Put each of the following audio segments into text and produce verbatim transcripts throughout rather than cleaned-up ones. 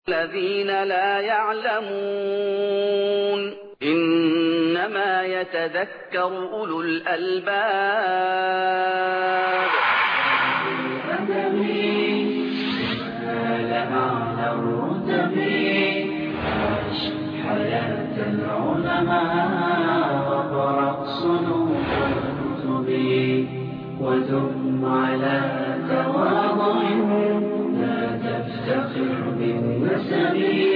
الذين لا يعلمون إنما يتذكر أولو الألباب. حياة العلماء وقرأ صنوف الكتب وثم على تواضع لا تفتخر بالنسب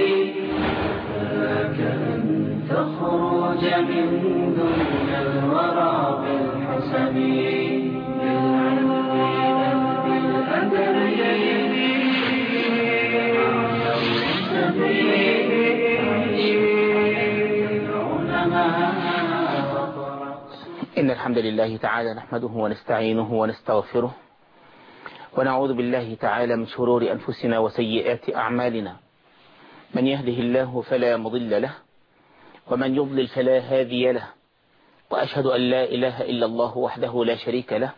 فاك أن تخرج من دون الورى بالحسب بالعلم بالأدب إن الحمد لله تعالى نحمده ونستعينه ونستغفره ونعوذ بالله تعالى من شرور أنفسنا وسيئات أعمالنا. من يهده الله فلا مضل له ومن يضلل فلا هادي له، وأشهد أن لا إله إلا الله وحده لا شريك له،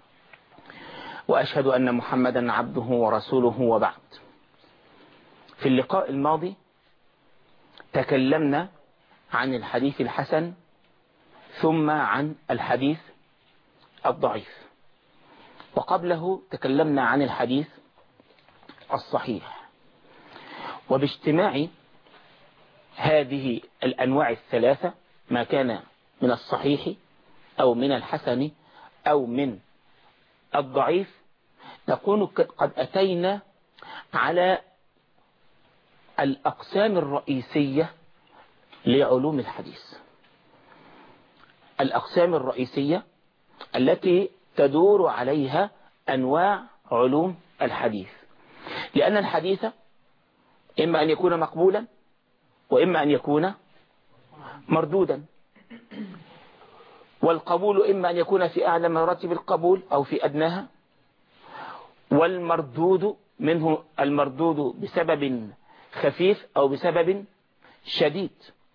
وأشهد أن محمدا عبده ورسوله. وبعد، في اللقاء الماضي تكلمنا عن الحديث الحسن ثم عن الحديث الضعيف، وقبله تكلمنا عن الحديث الصحيح. وباجتماع هذه الأنواع الثلاثة، ما كان من الصحيح أو من الحسن أو من الضعيف، نكون قد أتينا على الأقسام الرئيسية لعلوم الحديث، الأقسام الرئيسية التي تدور عليها أنواع علوم الحديث. لأن الحديث إما أن يكون مقبولا وإما أن يكون مردودا، والقبول إما أن يكون في أعلى مراتب القبول أو في أدناها، والمردود منه المردود بسبب خفيف أو بسبب شديد.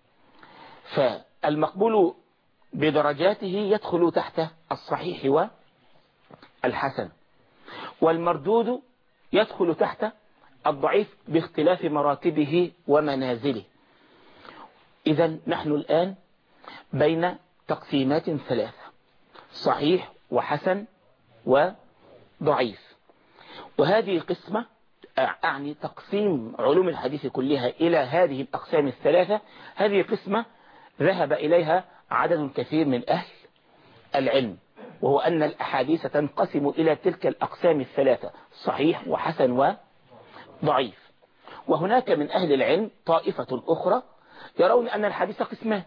فالمقبول بدرجاته يدخل تحت الصحيح والحسن، والمردود يدخل تحت الضعيف باختلاف مراتبه ومنازله. إذن نحن الآن بين تقسيمات ثلاثة: صحيح وحسن وضعيف. وهذه القسمة أعني تقسيم علوم الحديث كلها إلى هذه الأقسام الثلاثة. هذه قسمة ذهب إليها عدد كثير من أهل العلم، وهو أن الأحاديث تنقسم إلى تلك الأقسام الثلاثة: صحيح وحسن وضعيف. وهناك من أهل العلم طائفة أخرى يرون أن الحديث قسمان: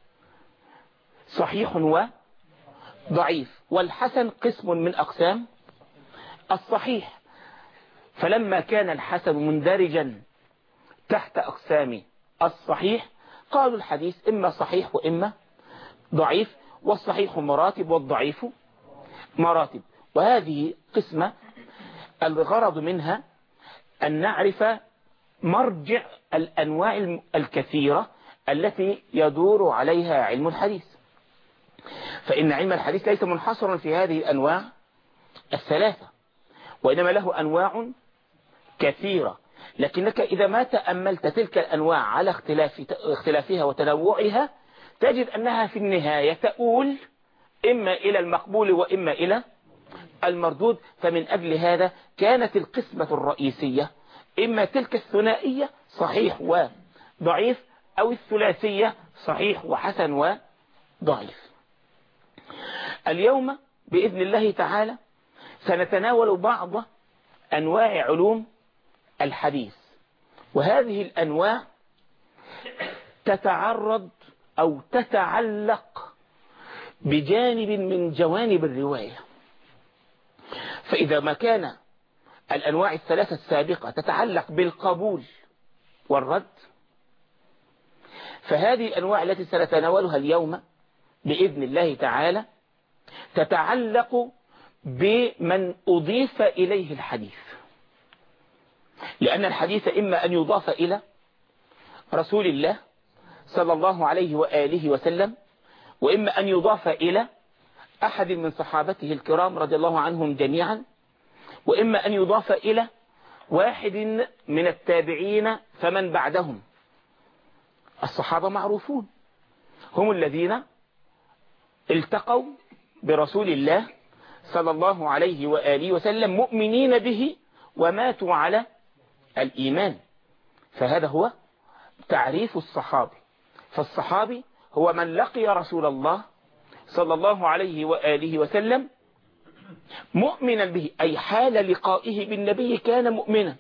صحيح وضعيف، والحسن قسم من أقسام الصحيح. فلما كان الحسن مندرجا تحت أقسام الصحيح، قالوا الحديث إما صحيح وإما ضعيف، والصحيح مراتب والضعيف مراتب. وهذه قسمة الغرض منها أن نعرف مرجع الأنواع الكثيرة التي يدور عليها علم الحديث. فإن علم الحديث ليس منحصرا في هذه الأنواع الثلاثة، وإنما له أنواع كثيرة. لكنك إذا ما تأملت تلك الأنواع على اختلاف اختلافها وتنوعها، تجد أنها في النهاية تؤول إما إلى المقبول وإما إلى المردود. فمن أجل هذا كانت القسمة الرئيسية إما تلك الثنائية: صحيح وضعيف، أو الثلاثية: صحيح وحسن وضعيف. اليوم بإذن الله تعالى سنتناول بعض أنواع علوم الحديث، وهذه الأنواع تتعرض أو تتعلق بجانب من جوانب الرواية. فإذا ما كان الأنواع الثلاثة السابقة تتعلق بالقبول والرد، فهذه الأنواع التي سنتناولها اليوم بإذن الله تعالى تتعلق بمن أضيف إليه الحديث. لأن الحديث إما أن يضاف إلى رسول الله صلى الله عليه وآله وسلم، وإما أن يضاف إلى أحد من صحابته الكرام رضي الله عنهم جميعا، وإما أن يضاف إلى واحد من التابعين فمن بعدهم. الصحابة معروفون، هم الذين التقوا برسول الله صلى الله عليه وآله وسلم مؤمنين به وماتوا على الإيمان. فهذا هو تعريف الصحابي. فالصحابي هو من لقي رسول الله صلى الله عليه وآله وسلم مؤمنا به، أي حال لقائه بالنبي كان مؤمنا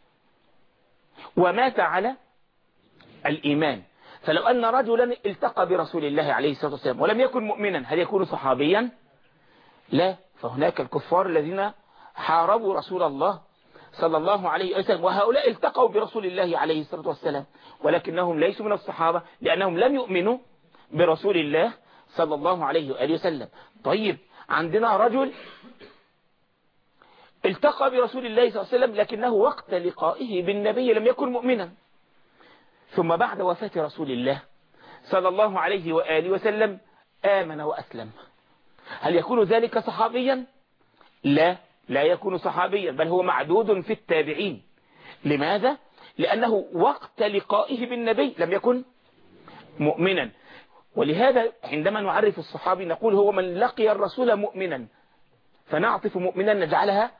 ومات على الإيمان. فلو أن رجلا التقى برسول الله عليه الصلاة والسلام ولم يكن مؤمنا، هل يكون صحابيا؟ لا. فهناك الكفار الذين حاربوا رسول الله صلى الله عليه وسلم، وهؤلاء التقوا برسول الله عليه الصلاة والسلام، ولكنهم ليسوا من الصحابة لأنهم لم يؤمنوا برسول الله صلى الله عليه وآله وسلم. طيب، عندنا رجل التقى برسول الله صلى الله عليه وسلم لكنه وقت لقائه بالنبي لم يكن مؤمنا، ثم بعد وفاة رسول الله صلى الله عليه وآله وسلم آمن وأسلم، هل يكون ذلك صحابيا؟ لا، لا يكون صحابيا، بل هو معدود في التابعين. لماذا؟ لأنه وقت لقائه بالنبي لم يكن مؤمنا. ولهذا عندما نعرف الصحابي نقول هو من لقي الرسول مؤمنا، فنعطف مؤمنا نجعلها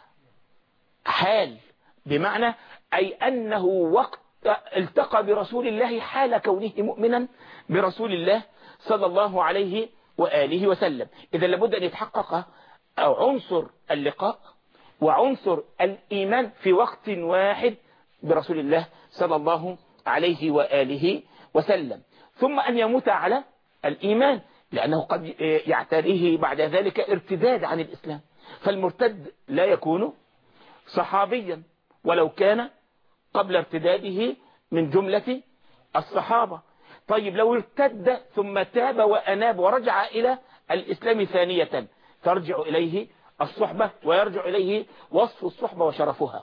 حال، بمعنى أي أنه وقت التقى برسول الله حال كونه مؤمنا برسول الله صلى الله عليه وآله وسلم. إذا لابد أن يتحقق أو عنصر اللقاء وعنصر الإيمان في وقت واحد برسول الله صلى الله عليه وآله وسلم، ثم أن يموت على الإيمان، لأنه قد يعتريه بعد ذلك ارتداد عن الإسلام. فالمرتد لا يكون صحابيا ولو كان قبل ارتداده من جملة الصحابة. طيب، لو ارتد ثم تاب وأناب ورجع إلى الإسلام ثانية، ترجع إليه الصحبة ويرجع إليه وصف الصحبة وشرفها.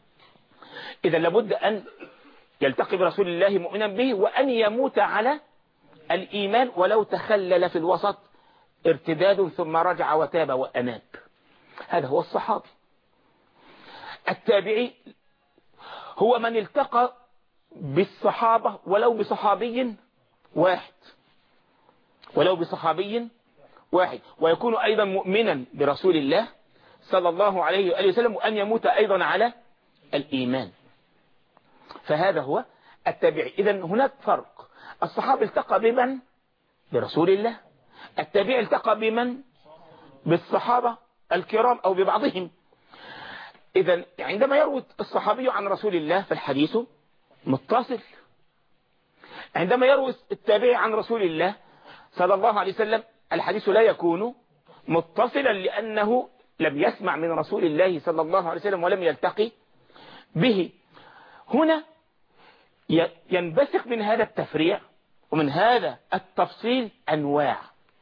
إذا لابد أن يلتقي برسول الله مؤمنا به وأن يموت على الإيمان ولو تخلل في الوسط ارتداد ثم رجع وتاب وأناب. هذا هو الصحابي. التابعي هو من التقى بالصحابة ولو بصحابي واحد ولو بصحابي واحد ويكون أيضا مؤمنا برسول الله صلى الله عليه وآله وسلم، وأن يموت أيضا على الإيمان. فهذا هو التابعي. إذن هناك فرق. الصحابي التقى بمن؟ برسول الله. التابعي التقى بمن؟ بالصحابة الكرام أو ببعضهم. إذن عندما يروي الصحابي عن رسول الله فالحديث متصل. عندما يروي التابعي عن رسول الله صلى الله عليه وسلم الحديث لا يكون متصلا، لأنه لم يسمع من رسول الله صلى الله عليه وسلم ولم يلتقي به. هنا ينبثق من هذا التفريع ومن هذا التفصيل أنواع.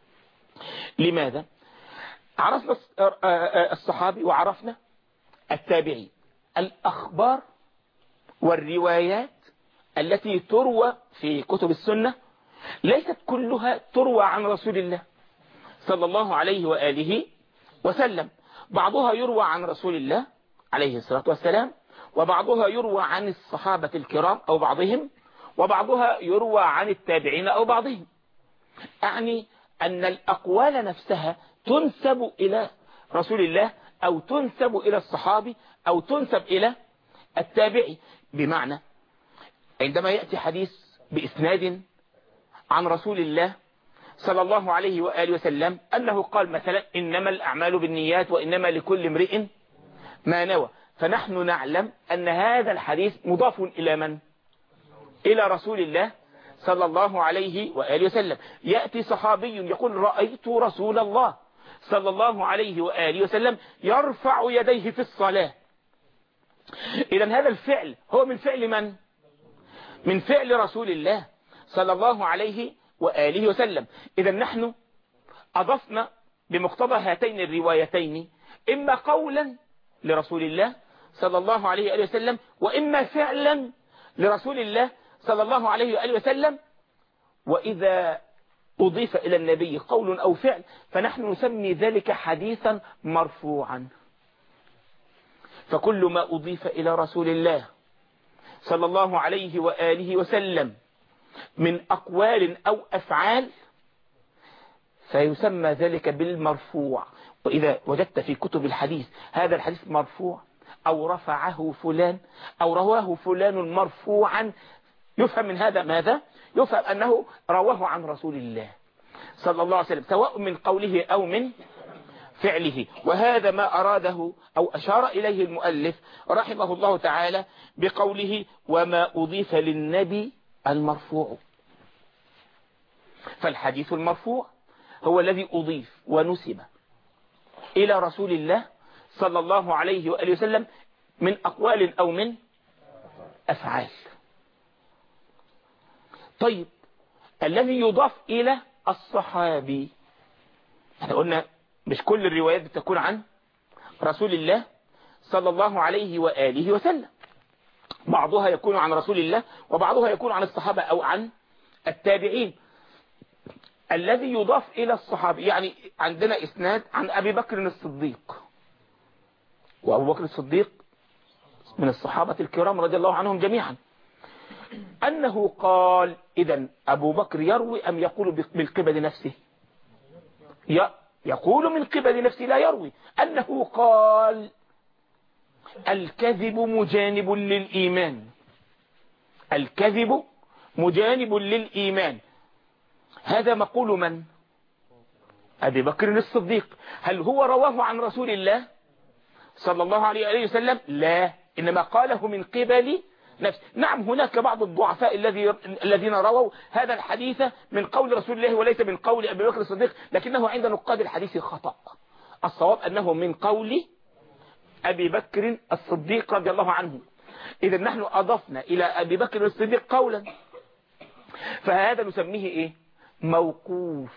لماذا؟ عرفنا الصحابي وعرفنا التابعي. الأخبار والروايات التي تروى في كتب السنة ليست كلها تروى عن رسول الله صلى الله عليه وآله وسلم. بعضها يروى عن رسول الله عليه الصلاة والسلام، وبعضها يروى عن الصحابة الكرام أو بعضهم، وبعضها يروى عن التابعين أو بعضهم. أعني أن الأقوال نفسها تنسب إلى رسول الله أو تنسب إلى الصحابي أو تنسب إلى التابعي. بمعنى عندما يأتي حديث بإسناد عن رسول الله صلى الله عليه وآله وسلم أنه قال مثلا إنما الأعمال بالنيات وإنما لكل امرئ ما نوى، فنحن نعلم أن هذا الحديث مضاف إلى من؟ إلى رسول الله صلى الله عليه وآله وسلم. يأتي صحابي يقول رأيت رسول الله صلى الله عليه وآله وسلم يرفع يديه في الصلاة. إذن هذا الفعل هو من فعل من؟ من فعل رسول الله صلى الله عليه وآله وسلم. إذن نحن أضفنا بمقتضى هاتين الروايتين إما قولا لرسول الله صلى الله عليه وآله وسلم، وإما فعلا لرسول الله صلى الله عليه وآله وسلم. وإذا أضيف إلى النبي قول أو فعل فنحن نسمي ذلك حديثا مرفوعا. فكل ما أضيف إلى رسول الله صلى الله عليه وآله وسلم من أقوال أو أفعال فيسمى ذلك بالمرفوع. وإذا وجدت في كتب الحديث هذا الحديث مرفوع أو رفعه فلان أو رواه فلان مرفوعا، يفهم من هذا ماذا؟ يفهم أنه رواه عن رسول الله صلى الله عليه وسلم، سواء من قوله أو من فعله. وهذا ما أراده أو أشار إليه المؤلف رحمه الله تعالى بقوله وما أضيف للنبي المرفوع. فالحديث المرفوع هو الذي أضيف ونسب إلى رسول الله صلى الله عليه وآله وسلم من أقوال أو من أفعال. طيب الذي يضاف إلى الصحابي، احنا قلنا مش كل الروايات بتكون عن رسول الله صلى الله عليه وآله وسلم، بعضها يكون عن رسول الله وبعضها يكون عن الصحابة أو عن التابعين. الذي يضاف إلى الصحابي يعني عندنا إسناد عن أبي بكر الصديق، وأبو بكر الصديق من الصحابة الكرام رضي الله عنهم جميعا، أنه قال. إذن أبو بكر يروي أم يقول من قبل نفسه؟ يقول من قبل نفسه لا يروي. أنه قال الكذب مجانب للإيمان، الكذب مجانب للإيمان. هذا مقول من؟ أبي بكر الصديق. هل هو رواه عن رسول الله صلى الله عليه وسلم؟ لا، إنما قاله من قبل نفسه. نعم هناك بعض الضعفاء الذين رووا هذا الحديث من قول رسول الله وليس من قول أبي بكر الصديق، لكنه عند نقاد الحديث خطأ. الصواب أنه من قول أبي بكر الصديق رضي الله عنه. إذا نحن أضفنا إلى أبي بكر الصديق قولا، فهذا نسميه إيه؟ موقوف.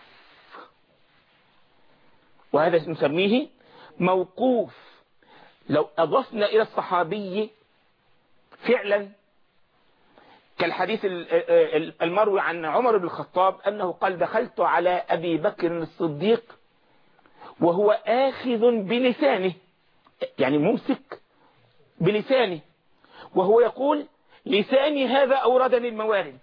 وهذا نسميه موقوف. لو أضفنا إلى الصحابي فعلا كالحديث المروي عن عمر بن الخطاب أنه قال دخلت على أبي بكر الصديق وهو آخذ بلسانه، يعني ممسك بلسانه، وهو يقول لساني هذا أوردني الموارد،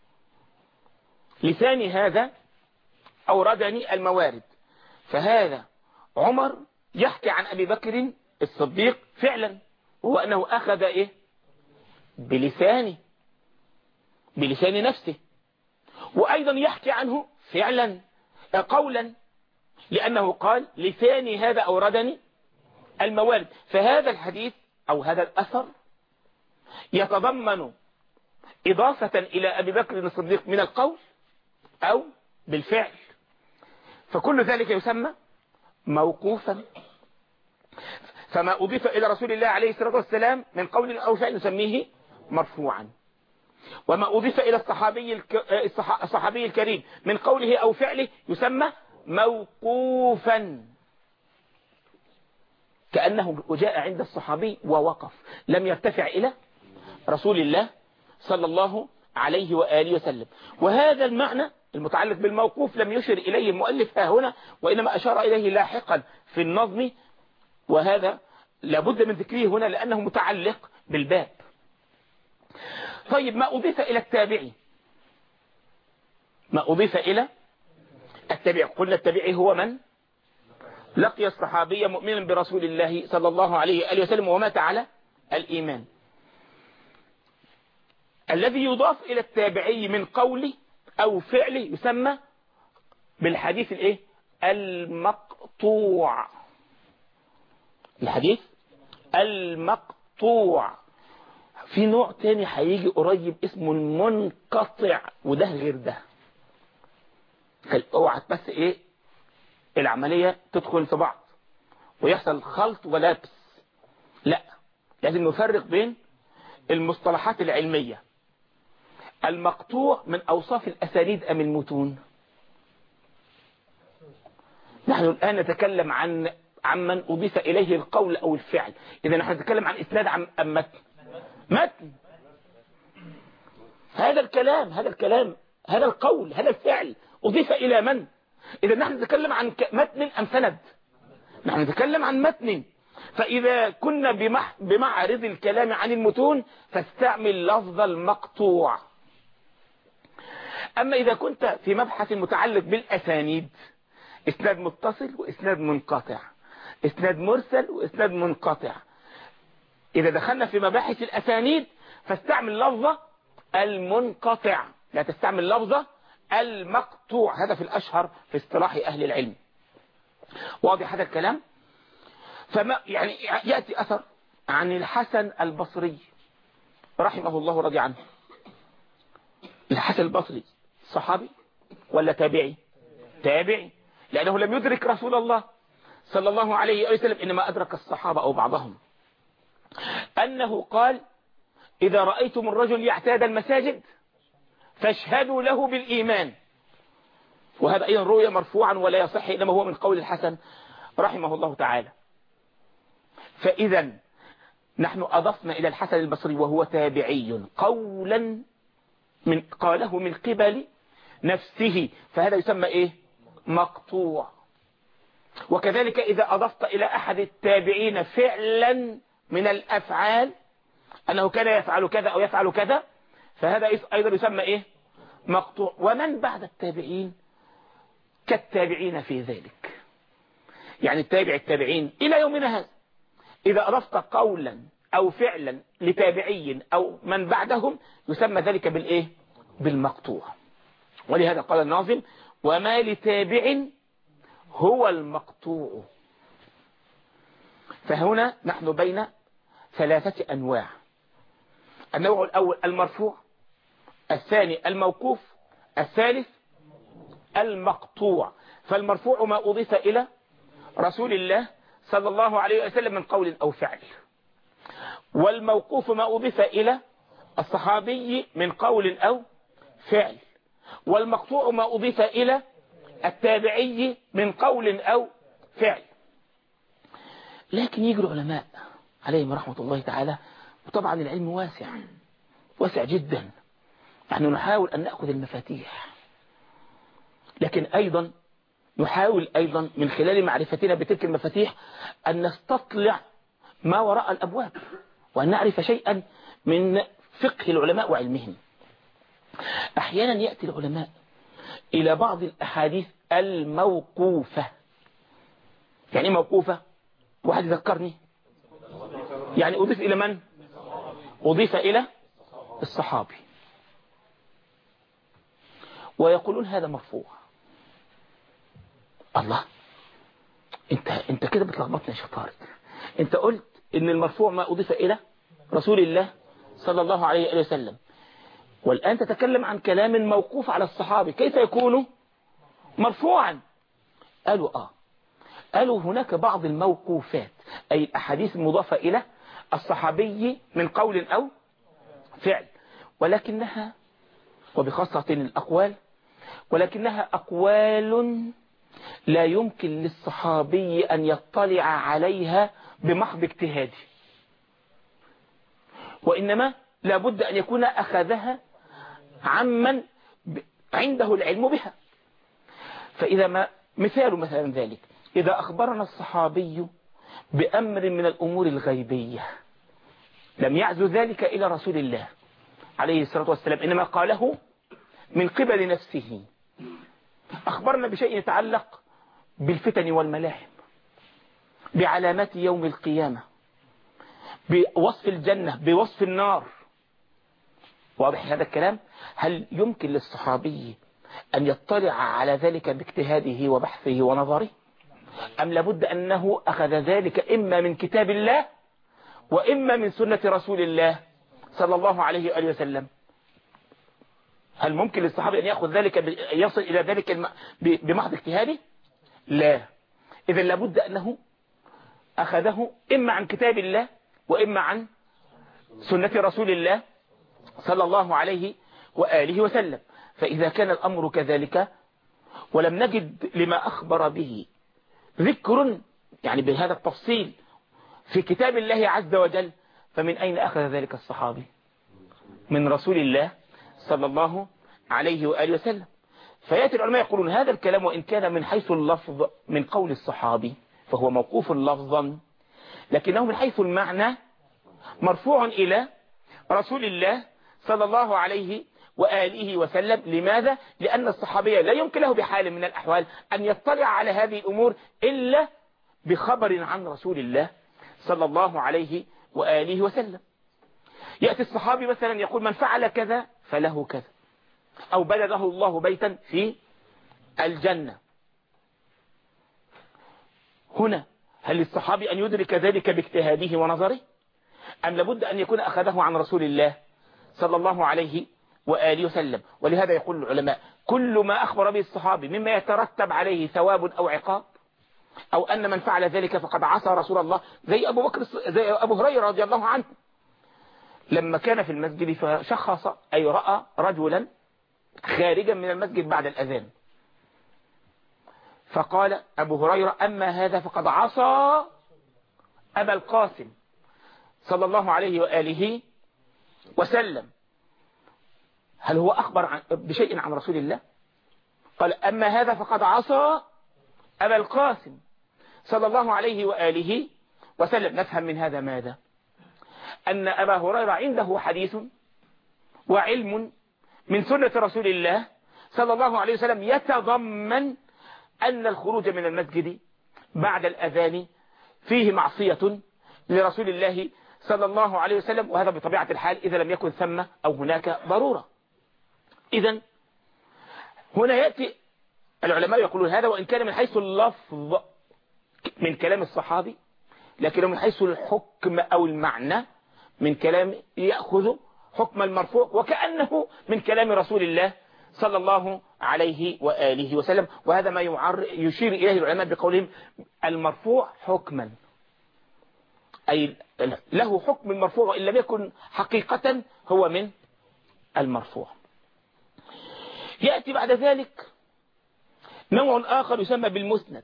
لساني هذا أوردني الموارد. فهذا عمر يحكي عن أبي بكر الصديق فعلا، وهو أنه أخذ إيه؟ بلسانه، بلسان نفسه. وأيضا يحكي عنه فعلا قولا، لأنه قال لساني هذا أوردني الموارد. فهذا الحديث أو هذا الأثر يتضمن إضافة إلى أبي بكر الصديق من القول أو بالفعل، فكل ذلك يسمى موقوفا. فما أضيف إلى رسول الله عليه الصلاة والسلام من قول أو فعل نسميه مرفوعا، وما أضيف إلى الصحابي الصحابي الكريم من قوله أو فعله يسمى موقوفا، كأنه جاء عند الصحابي ووقف، لم يرتفع إلى رسول الله صلى الله عليه وآله وسلم. وهذا المعنى المتعلق بالموقوف لم يشر إليه المؤلف ها هنا، وإنما أشار إليه لاحقا في النظم، وهذا لابد من ذكره هنا لأنه متعلق بالباب. طيب ما أضيف إلى التابعي، ما أضيف إلى التابعي، قلنا التابعي هو من لقي الصحابية مؤمنا برسول الله صلى الله عليه وآله وسلم ومات على الإيمان. الذي يضاف إلى التابعي من قوله أو فعله يسمى بالحديث الإيه؟ المقطوع، الحديث المقطوع. في نوع تاني هيجي قريب اسمه المنقطع، وده غير ده. اوعى بس ايه العملية تدخل في بعض ويحصل خلط ولبس، لا، لازم نفرق بين المصطلحات العلمية. المقطوع من أوصاف الأسانيد أم المتون؟ نحن الآن نتكلم عن عمن أضيف إليه القول أو الفعل. إذا نحن نتكلم عن إسناد عن متن، متن هذا الكلام، هذا الكلام هذا القول هذا الفعل أضيف إلى من؟ إذا نحن نتكلم عن متن أم سند؟ نحن نتكلم عن متن. فإذا كنا بمح بمعرض الكلام عن المتون فاستعمل لفظ المقطوع. أما إذا كنت في مبحث متعلق بالأسانيد، إسناد متصل وإسناد منقطع، إسناد مرسل وإسناد منقطع، إذا دخلنا في مباحث الأسانيد فاستعمل لفظة المنقطع، لا تستعمل لفظة المقطوع. هذا في الأشهر في اصطلاح أهل العلم. واضح هذا الكلام؟ فما يعني يأتي أثر عن الحسن البصري رحمه الله رضي عنه. الحسن البصري صحابي ولا تابعي؟ تابعي، لأنه لم يدرك رسول الله صلى الله عليه وسلم، إنما أدرك الصحابة أو بعضهم، أنه قال: إذا رأيتم الرجل يعتاد المساجد فاشهدوا له بالإيمان. وهذا أيضا رؤية مرفوعا ولا يصح، إنما هو من قول الحسن رحمه الله تعالى. فإذا نحن أضفنا إلى الحسن البصري وهو تابعي قولا من قاله من قبل نفسه، فهذا يسمى إيه؟ مقطوع. وكذلك إذا أضفت إلى أحد التابعين فعلا من الأفعال، أنه كان يفعل كذا أو يفعل كذا، فهذا أيضا يسمى إيه؟ مقطوع. ومن بعد التابعين كالتابعين في ذلك، يعني التابع التابعين إلى يومنا هذا إذا أضفت قولا أو فعلا لتابعي أو من بعدهم يسمى ذلك بالإيه؟ بالمقطوع. ولهذا قال الناظم: وما لتابع هو المقطوع. فهنا نحن بين ثلاثة أنواع: النوع الأول المرفوع، الثاني الموقوف، الثالث المقطوع. فالمرفوع ما أضيف إلى رسول الله صلى الله عليه وسلم من قول أو فعل، والموقوف ما أضيف إلى الصحابي من قول أو فعل، والمقطوع ما أضيف إلى التابعي من قول أو فعل. لكن يجري العلماء عليهم رحمة الله تعالى، وطبعا العلم واسع واسع جدا، نحن نحاول أن نأخذ المفاتيح، لكن أيضا نحاول أيضا من خلال معرفتنا بتلك المفاتيح أن نستطلع ما وراء الأبواب، وأن نعرف شيئا من فقه العلماء وعلمهم. أحيانا يأتي العلماء إلى بعض الأحاديث الموقوفة. يعني موقوفة؟ واحد ذكرني، يعني أضيف إلى من؟ أضيف إلى الصحابي، ويقولون هذا مرفوع. الله، انت انت كده بتلخبطنا يا شيخ طارق. انت قلت ان المرفوع ما أضيف إلى رسول الله صلى الله عليه وسلم، والآن تتكلم عن كلام موقوف على الصحابي، كيف يكون مرفوعا؟ قالوا آه قالوا هناك بعض الموقوفات، أي الأحاديث المضافة إلى الصحابي من قول أو فعل، ولكنها وبخاصة الأقوال ولكنها أقوال لا يمكن للصحابي أن يطلع عليها بمحض اجتهاده، وإنما لابد أن يكون أخذها عمن عنده العلم بها. فإذا ما مثال مثلا ذلك، إذا أخبرنا الصحابي بأمر من الأمور الغيبية لم يعزو ذلك إلى رسول الله عليه الصلاة والسلام، إنما قاله من قبل نفسه، أخبرنا بشيء يتعلق بالفتن والملاحم، بعلامات يوم القيامة، بوصف الجنة، بوصف النار. واضح هذا الكلام؟ هل يمكن للصحابي أن يطلع على ذلك باجتهاده وبحثه ونظره، أم لابد أنه أخذ ذلك إما من كتاب الله وإما من سنة رسول الله صلى الله عليه وآله وسلم؟ هل ممكن للصحابي أن يأخذ ذلك يصل إلى ذلك بمحض اجتهاده؟ لا. إذن لابد أنه أخذه إما عن كتاب الله وإما عن سنة رسول الله صلى الله عليه وآله وسلم. فإذا كان الأمر كذلك ولم نجد لما أخبر به ذكر يعني بهذا التفصيل في كتاب الله عز وجل، فمن أين أخذ ذلك الصحابي؟ من رسول الله صلى الله عليه وآله وسلم. فيأتي العلماء يقولون هذا الكلام وإن كان من حيث اللفظ من قول الصحابي فهو موقوف لفظا، لكنه من حيث المعنى مرفوع إلى رسول الله صلى الله عليه وآله وسلم. لماذا؟ لأن الصحابي لا يمكن له بحال من الأحوال أن يطلع على هذه الأمور إلا بخبر عن رسول الله صلى الله عليه وآله وسلم. يأتي الصحابي مثلا يقول من فعل كذا فله كذا، أو بنى له الله بيتا في الجنة. هنا هل للصحابي أن يدرك ذلك باجتهاده ونظره، أم لابد أن يكون أخذه عن رسول الله صلى الله عليه وآله وسلم؟ ولهذا يقول العلماء كل ما أخبر به الصحابي مما يترتب عليه ثواب أو عقاب، أو أن من فعل ذلك فقد عصى رسول الله، زي أبو بكر زي أبو هريرة رضي الله عنه لما كان في المسجد فشخص أي رأى رجلا خارجا من المسجد بعد الأذان، فقال أبو هريرة أما هذا فقد عصى أبا القاسم صلى الله عليه وآله وسلم. هل هو أخبر عن بشيء عن رسول الله؟ قال أما هذا فقد عصى أبا القاسم صلى الله عليه وآله وسلم. نفهم من هذا ماذا؟ أن أبا هريرة عنده حديث وعلم من سنة رسول الله صلى الله عليه وسلم يتضمن أن الخروج من المسجد بعد الأذان فيه معصية لرسول الله صلى الله عليه وسلم، وهذا بطبيعة الحال إذا لم يكن ثم أو هناك ضرورة. إذن هنا يأتي العلماء يقولون هذا وإن كان من حيث اللفظ من كلام الصحابي، لكنه من حيث الحكم أو المعنى من كلام يأخذ حكم المرفوع وكأنه من كلام رسول الله صلى الله عليه وآله وسلم. وهذا ما يشير إليه العلماء بقولهم المرفوع حكما، أي له حكم المرفوع وإن لم يكن حقيقة هو من المرفوع. يأتي بعد ذلك نوع آخر يسمى بالمسند.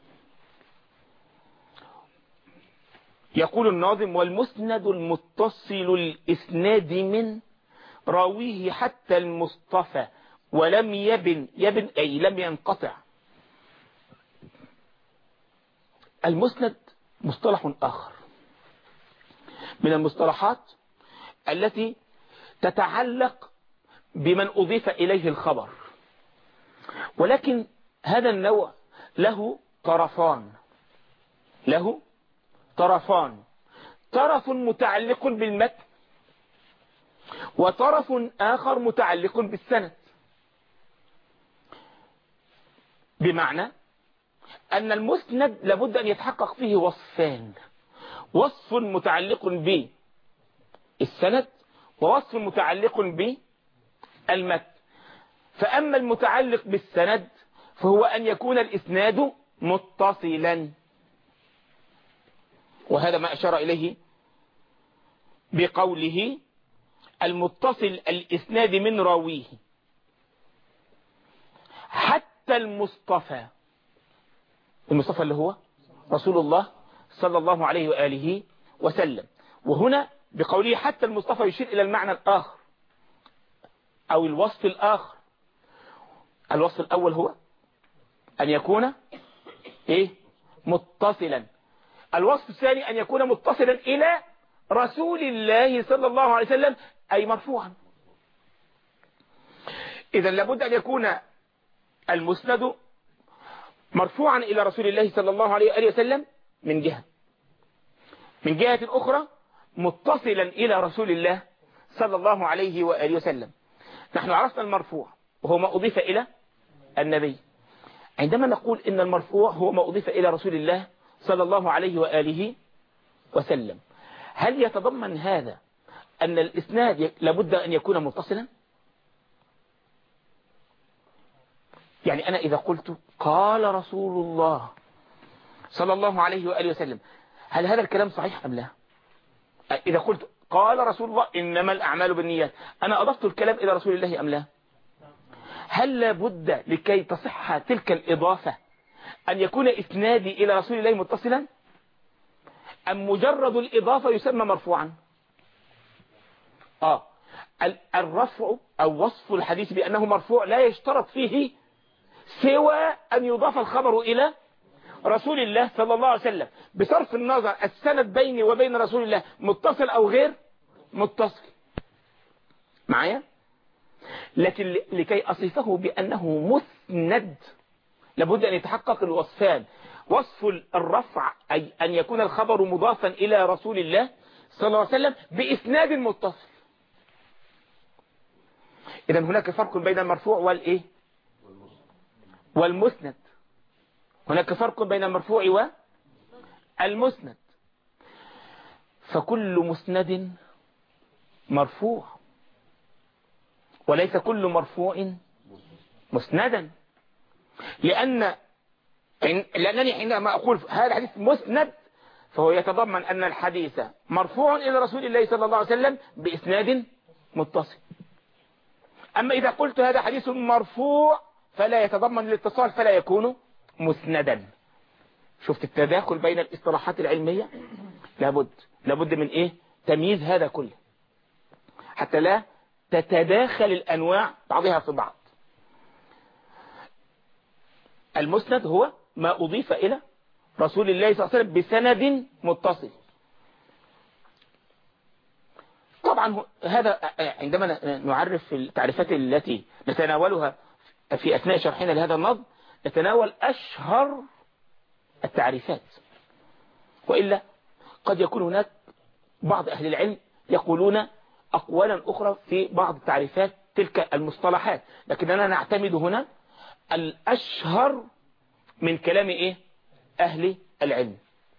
يقول الناظم والمسند المتصل الإسناد من راويه حتى المصطفى ولم يبن يبن أي لم ينقطع. المسند مصطلح آخر من المصطلحات التي تتعلق بمن أضيف إليه الخبر، ولكن هذا النوع له طرفان له طرفان طرف متعلق بالمتن وطرف آخر متعلق بالسند، بمعنى أن المسند لابد أن يتحقق فيه وصفان: وصف متعلق بالسند ووصف متعلق بالمتن. فأما المتعلق بالسند فهو أن يكون الإسناد متصلا، وهذا ما أشار إليه بقوله المتصل الإسناد من راويه حتى المصطفى. المصطفى اللي هو رسول الله صلى الله عليه وآله وسلم. وهنا بقوله حتى المصطفى يشير إلى المعنى الآخر أو الوصف الآخر. الوصف الأول هو أن يكون إيه؟ متصلا. الوصف الثاني أن يكون متصلا إلى رسول الله صلى الله عليه وسلم أي مرفوعا. إذا لابد أن يكون المسند مرفوعا إلى رسول الله صلى الله عليه وآله وسلم من جهة، من جهة أخرى متصلا إلى رسول الله صلى الله عليه وآله وسلم. نحن عرفنا المرفوع وهو ما أضيف إلى النبي. عندما نقول إن المرفوع هو ما أضيف إلى رسول الله صلى الله عليه وآله وسلم، هل يتضمن هذا أن الإسناد لابد أن يكون متصلا؟ يعني أنا إذا قلت قال رسول الله صلى الله عليه وآله وسلم، هل هذا الكلام صحيح أم لا؟ إذا قلت قال رسول الله إنما الأعمال بالنيات، أنا أضفت الكلام إلى رسول الله أم لا؟ هل لابد لكي تصح تلك الإضافة أن يكون إسنادي إلى رسول الله متصلا، أم مجرد الإضافة يسمى مرفوعا؟ آه الرفع أو وصف الحديث بأنه مرفوع لا يشترط فيه سوى أن يضاف الخبر إلى رسول الله صلى الله عليه وسلم بصرف النظر السند بيني وبين رسول الله متصل أو غير متصل معايا، لكن لكي أصفه بأنه مسند لابد أن يتحقق الوصفان. وصف الرفع أي أن يكون الخبر مضافا إلى رسول الله صلى الله عليه وسلم بإسناد متصل. إذن هناك فرق بين المرفوع والإيه والمسند. هناك فرق بين المرفوع والمسند. فكل مسند مرفوع وليس كل مرفوع مسندا، لأن لأنني حينما أقول هذا الحديث مسند فهو يتضمن أن الحديث مرفوع إلى رسول الله صلى الله عليه وسلم بإسناد متصل. أما إذا قلت هذا حديث مرفوع فلا يتضمن الاتصال فلا يكون مسندا. شفت التداخل بين الاصطلاحات العلمية؟ لابد لابد من إيه؟ تمييز هذا كله حتى لا تتداخل الأنواع بعضها في بعض. المسند هو ما أضيف إلى رسول الله صلى الله عليه وسلم بسند متصل. طبعا هذا عندما نعرف التعريفات التي نتناولها في أثناء شرحنا لهذا النظم نتناول أشهر التعريفات، وإلا قد يكون هناك بعض أهل العلم يقولون أقوالا أخرى في بعض التعريفات تلك المصطلحات، لكننا نعتمد هنا الأشهر من كلام إيه؟ أهل العلم.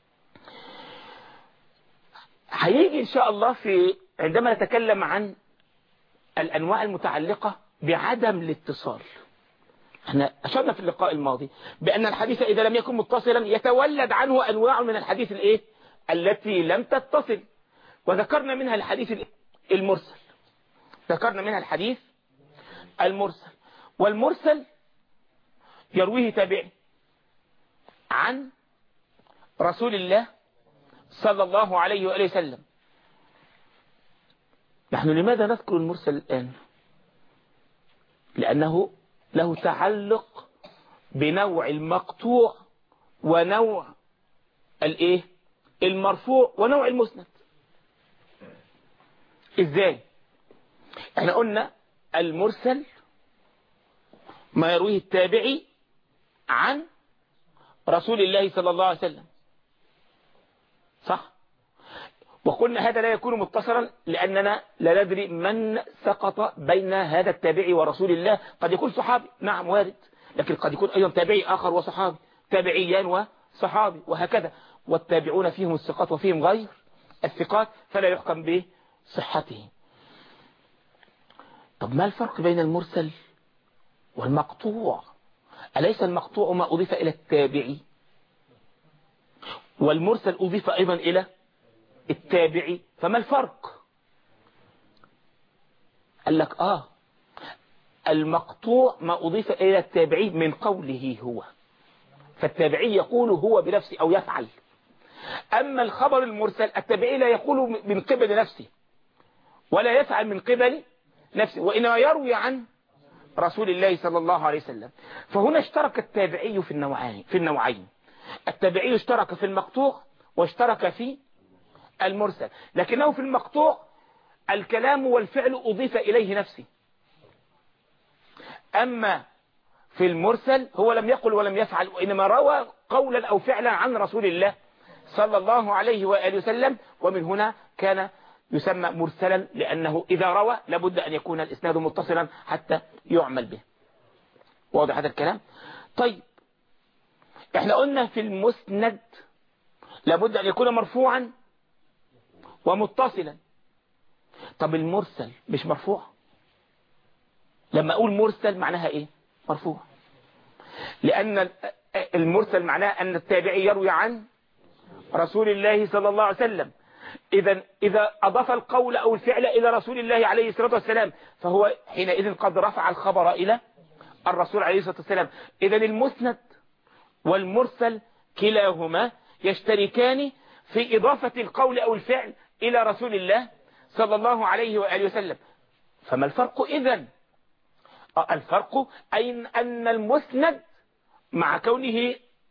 هيجي إن شاء الله في عندما نتكلم عن الأنواع المتعلقة بعدم الاتصال. احنا أشرنا في اللقاء الماضي بأن الحديث إذا لم يكن متصلا يتولد عنه أنواع من الحديث الإيه؟ التي لم تتصل، وذكرنا منها الحديث المرسل. ذكرنا منها الحديث المرسل، والمرسل يرويه تابعي عن رسول الله صلى الله عليه وآله وسلم. نحن لماذا نذكر المرسل الآن؟ لأنه له تعلق بنوع المقطوع ونوع الايه المرفوع ونوع المسند. ازاي؟ احنا قلنا المرسل ما يرويه التابعي عن رسول الله صلى الله عليه وسلم، صح؟ وقلنا هذا لا يكون متصلا لأننا لا ندري من سقط بين هذا التابعي ورسول الله. قد يكون صحابي، نعم وارد، لكن قد يكون أيضا تابعي آخر وصحابي، تابعيان وصحابي، وهكذا. والتابعون فيهم الثقات وفيهم غير الثقات فلا يحكم بصحته. طب ما الفرق بين المرسل والمقطوع؟ أليس المقطوع ما أضيف إلى التابعي، والمرسل أضيف أيضا إلى التابعي، فما الفرق؟ قال لك آه المقطوع ما أضيف إلى التابعي من قوله هو، فالتابعي يقول هو بنفسه أو يفعل. أما الخبر المرسل التابعي لا يقول من قبل نفسه ولا يفعل من قبل نفسه، وإنما يروي عن رسول الله صلى الله عليه وسلم. فهنا اشترك التابعي في النوعين في النوعين التابعي اشترك في المقطوع واشترك في المرسل، لكنه في المقطوع الكلام والفعل أضيف إليه نفسه، أما في المرسل هو لم يقل ولم يفعل، وإنما روى قولا أو فعلا عن رسول الله صلى الله عليه وآله وسلم، ومن هنا كان يسمى مرسلا، لأنه إذا روى لابد أن يكون الإسناد متصلا حتى يعمل به. واضح هذا الكلام؟ طيب احنا قلنا في المسند لابد أن يكون مرفوعا ومتصلا. طب المرسل مش مرفوع؟ لما أقول مرسل معناها إيه؟ مرفوع، لأن المرسل معناه أن التابعي يروي عن رسول الله صلى الله عليه وسلم. إذا إذا أضاف القول أو الفعل إلى رسول الله عليه الصلاة والسلام فهو حينئذ قد رفع الخبر إلى الرسول عليه الصلاة والسلام. إذا المسند والمرسل كلاهما يشتركان في إضافة القول أو الفعل إلى رسول الله صلى الله عليه وآله وسلم. فما الفرق إذن؟ الفرق أي أن المسند مع كونه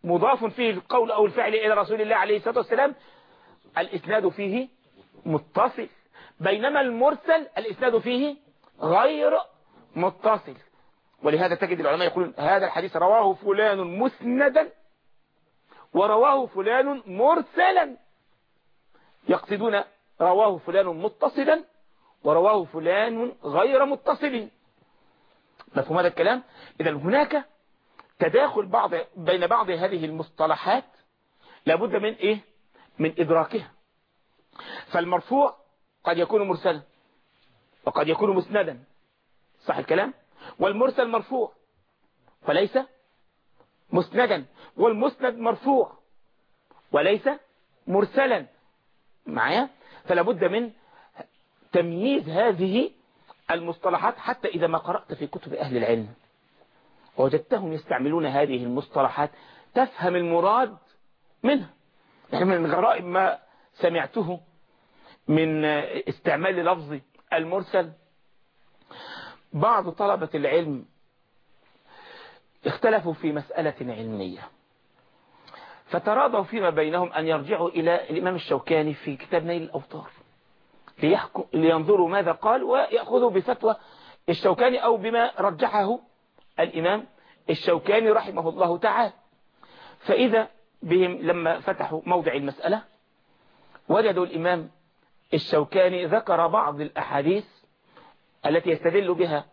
مضاف فيه القول أو الفعل إلى رسول الله عليه الصلاة والسلام الإسناد فيه متصل، بينما المرسل الإسناد فيه غير متصل. ولهذا تجد العلماء يقولون هذا الحديث رواه فلان مسندا ورواه فلان مرسلا، يقصدون رواه فلان متصلا ورواه فلان غير متصل. مفهوم هذا الكلام؟ إذا هناك تداخل بعض بين بعض هذه المصطلحات لابد من إيه؟ من إدراكها. فالمرفوع قد يكون مرسلا وقد يكون مسندا، صح الكلام؟ والمرسل مرفوع فليس مسندا، والمسند مرفوع وليس مرسلا معايا. فلا بد من تمييز هذه المصطلحات، حتى إذا ما قرأت في كتب أهل العلم وجدتهم يستعملون هذه المصطلحات تفهم المراد منها. يعني من غرائب ما سمعته من استعمال لفظ المرسل، بعض طلبة العلم اختلفوا في مسألة علمية فتراضوا فيما بينهم أن يرجعوا إلى الإمام الشوكاني في كتاب نيل الأوطار ليحكم لينظروا ماذا قال ويأخذوا بفتوى الشوكاني أو بما رجحه الإمام الشوكاني رحمه الله تعالى. فإذا بهم لما فتحوا موضع المسألة وجدوا الإمام الشوكاني ذكر بعض الأحاديث التي يستدل بها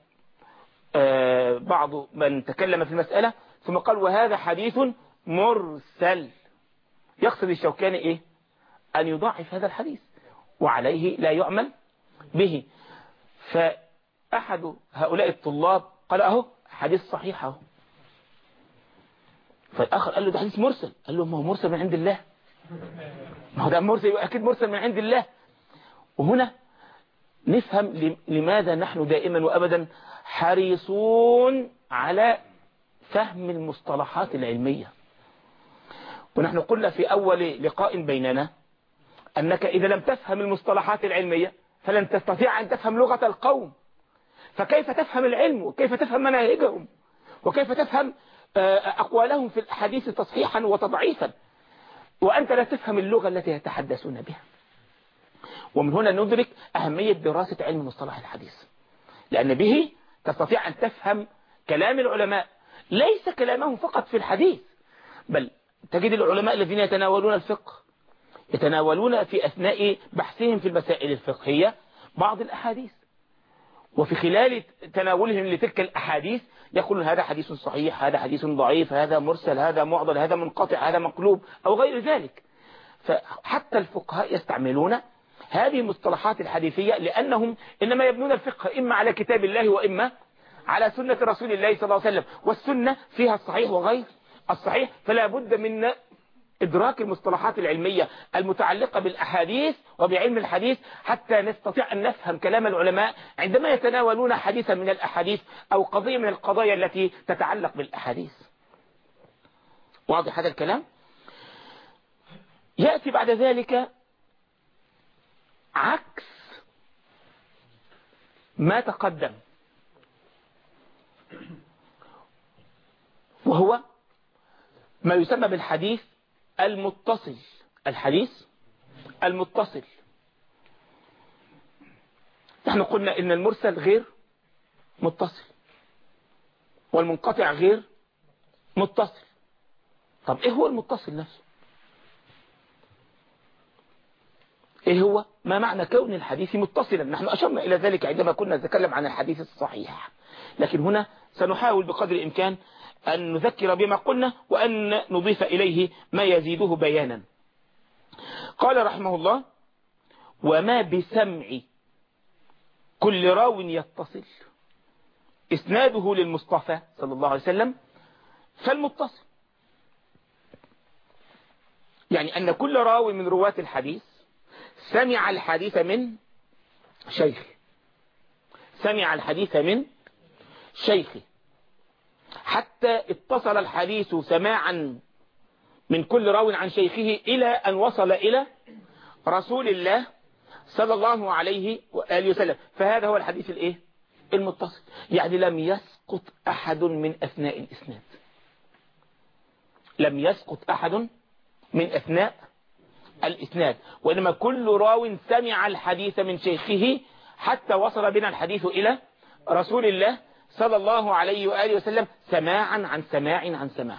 بعض من تكلم في المسألة، ثم قال وهذا حديث مرسل. يقصد الشوكاني إيه؟ أن يضاعف هذا الحديث وعليه لا يعمل به. فأحد هؤلاء الطلاب قال أهو حديث صحيح أهو. فالآخر قال له ده حديث مرسل. قال له ما هو مرسل من عند الله، ما هو ده مرسل أكيد مرسل من عند الله. وهنا نفهم لماذا نحن دائما وأبدا حريصون على فهم المصطلحات العلمية. ونحن قلنا في أول لقاء بيننا أنك إذا لم تفهم المصطلحات العلمية فلن تستطيع أن تفهم لغة القوم. فكيف تفهم العلم وكيف تفهم مناهجهم وكيف تفهم أقوالهم في الحديث تصحيحا وتضعيفا وأنت لا تفهم اللغة التي يتحدثون بها. ومن هنا ندرك أهمية دراسة علم مصطلح الحديث، لأن به تستطيع أن تفهم كلام العلماء، ليس كلامهم فقط في الحديث، بل تجد العلماء الذين يتناولون الفقه يتناولون في أثناء بحثهم في المسائل الفقهية بعض الأحاديث، وفي خلال تناولهم لتلك الأحاديث يقولون هذا حديث صحيح، هذا حديث ضعيف، هذا مرسل، هذا معضل، هذا منقطع، هذا مقلوب أو غير ذلك. فحتى الفقهاء يستعملون هذه المصطلحات الحديثية لأنهم إنما يبنون الفقه إما على كتاب الله وإما على سنة رسول الله صلى الله عليه وسلم، والسنة فيها الصحيح وغير الصحيح. فلا بد من إدراك المصطلحات العلمية المتعلقة بالأحاديث وبعلم الحديث حتى نستطيع أن نفهم كلام العلماء عندما يتناولون حديثا من الأحاديث أو قضية من القضايا التي تتعلق بالأحاديث. واضح هذا الكلام؟ يأتي بعد ذلك عكس ما تقدم، وهو ما يسمى بالحديث المتصل. الحديث المتصل نحن قلنا إن المرسل غير متصل والمنقطع غير متصل. طب إيه هو المتصل نفسه؟ إيه هو ما معنى كون الحديث متصلا؟ نحن أشرنا إلى ذلك عندما كنا نتكلم عن الحديث الصحيح، لكن هنا سنحاول بقدر الإمكان أن نذكر بما قلنا وأن نضيف إليه ما يزيده بيانا. قال رحمه الله وما بسمع كل راو يتصل إسناده للمصطفى صلى الله عليه وسلم فالمتصل، يعني أن كل راوي من رواة الحديث سمع الحديث من شيخه سمع الحديث من شيخه حتى اتصل الحديث سماعا من كل راو عن شيخه إلى أن وصل إلى رسول الله صلى الله عليه وآله وسلم. فهذا هو الحديث الإيه؟ المتصل، يعني لم يسقط أحد من أثناء الإسناد، لم يسقط أحد من أثناء الإسناد، وإنما كل راو سمع الحديث من شيخه حتى وصل بنا الحديث إلى رسول الله صلى الله عليه وآله وسلم سماعا عن سماع عن سماع.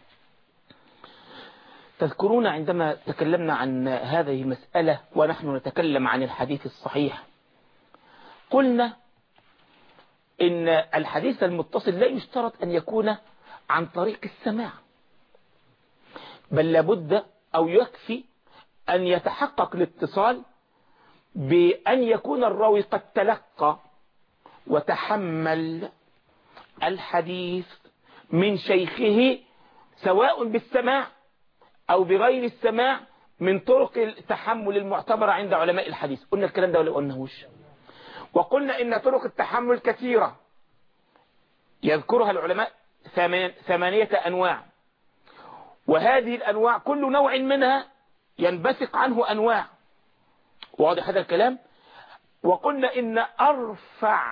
تذكرون عندما تكلمنا عن هذه المسألة ونحن نتكلم عن الحديث الصحيح، قلنا إن الحديث المتصل لا يشترط أن يكون عن طريق السماع، بل لابد أو يكفي أن يتحقق الاتصال بأن يكون الراوي قد تلقى وتحمل الحديث من شيخه سواء بالسماع أو بغير السماع من طرق التحمل المعتبرة عند علماء الحديث. قلنا الكلام ده ولا قلناهوش؟ وقلنا إن طرق التحمل كثيرة يذكرها العلماء ثمانية أنواع، وهذه الأنواع كل نوع منها ينبثق عنه أنواع. واضح هذا الكلام؟ وقلنا إن أرفع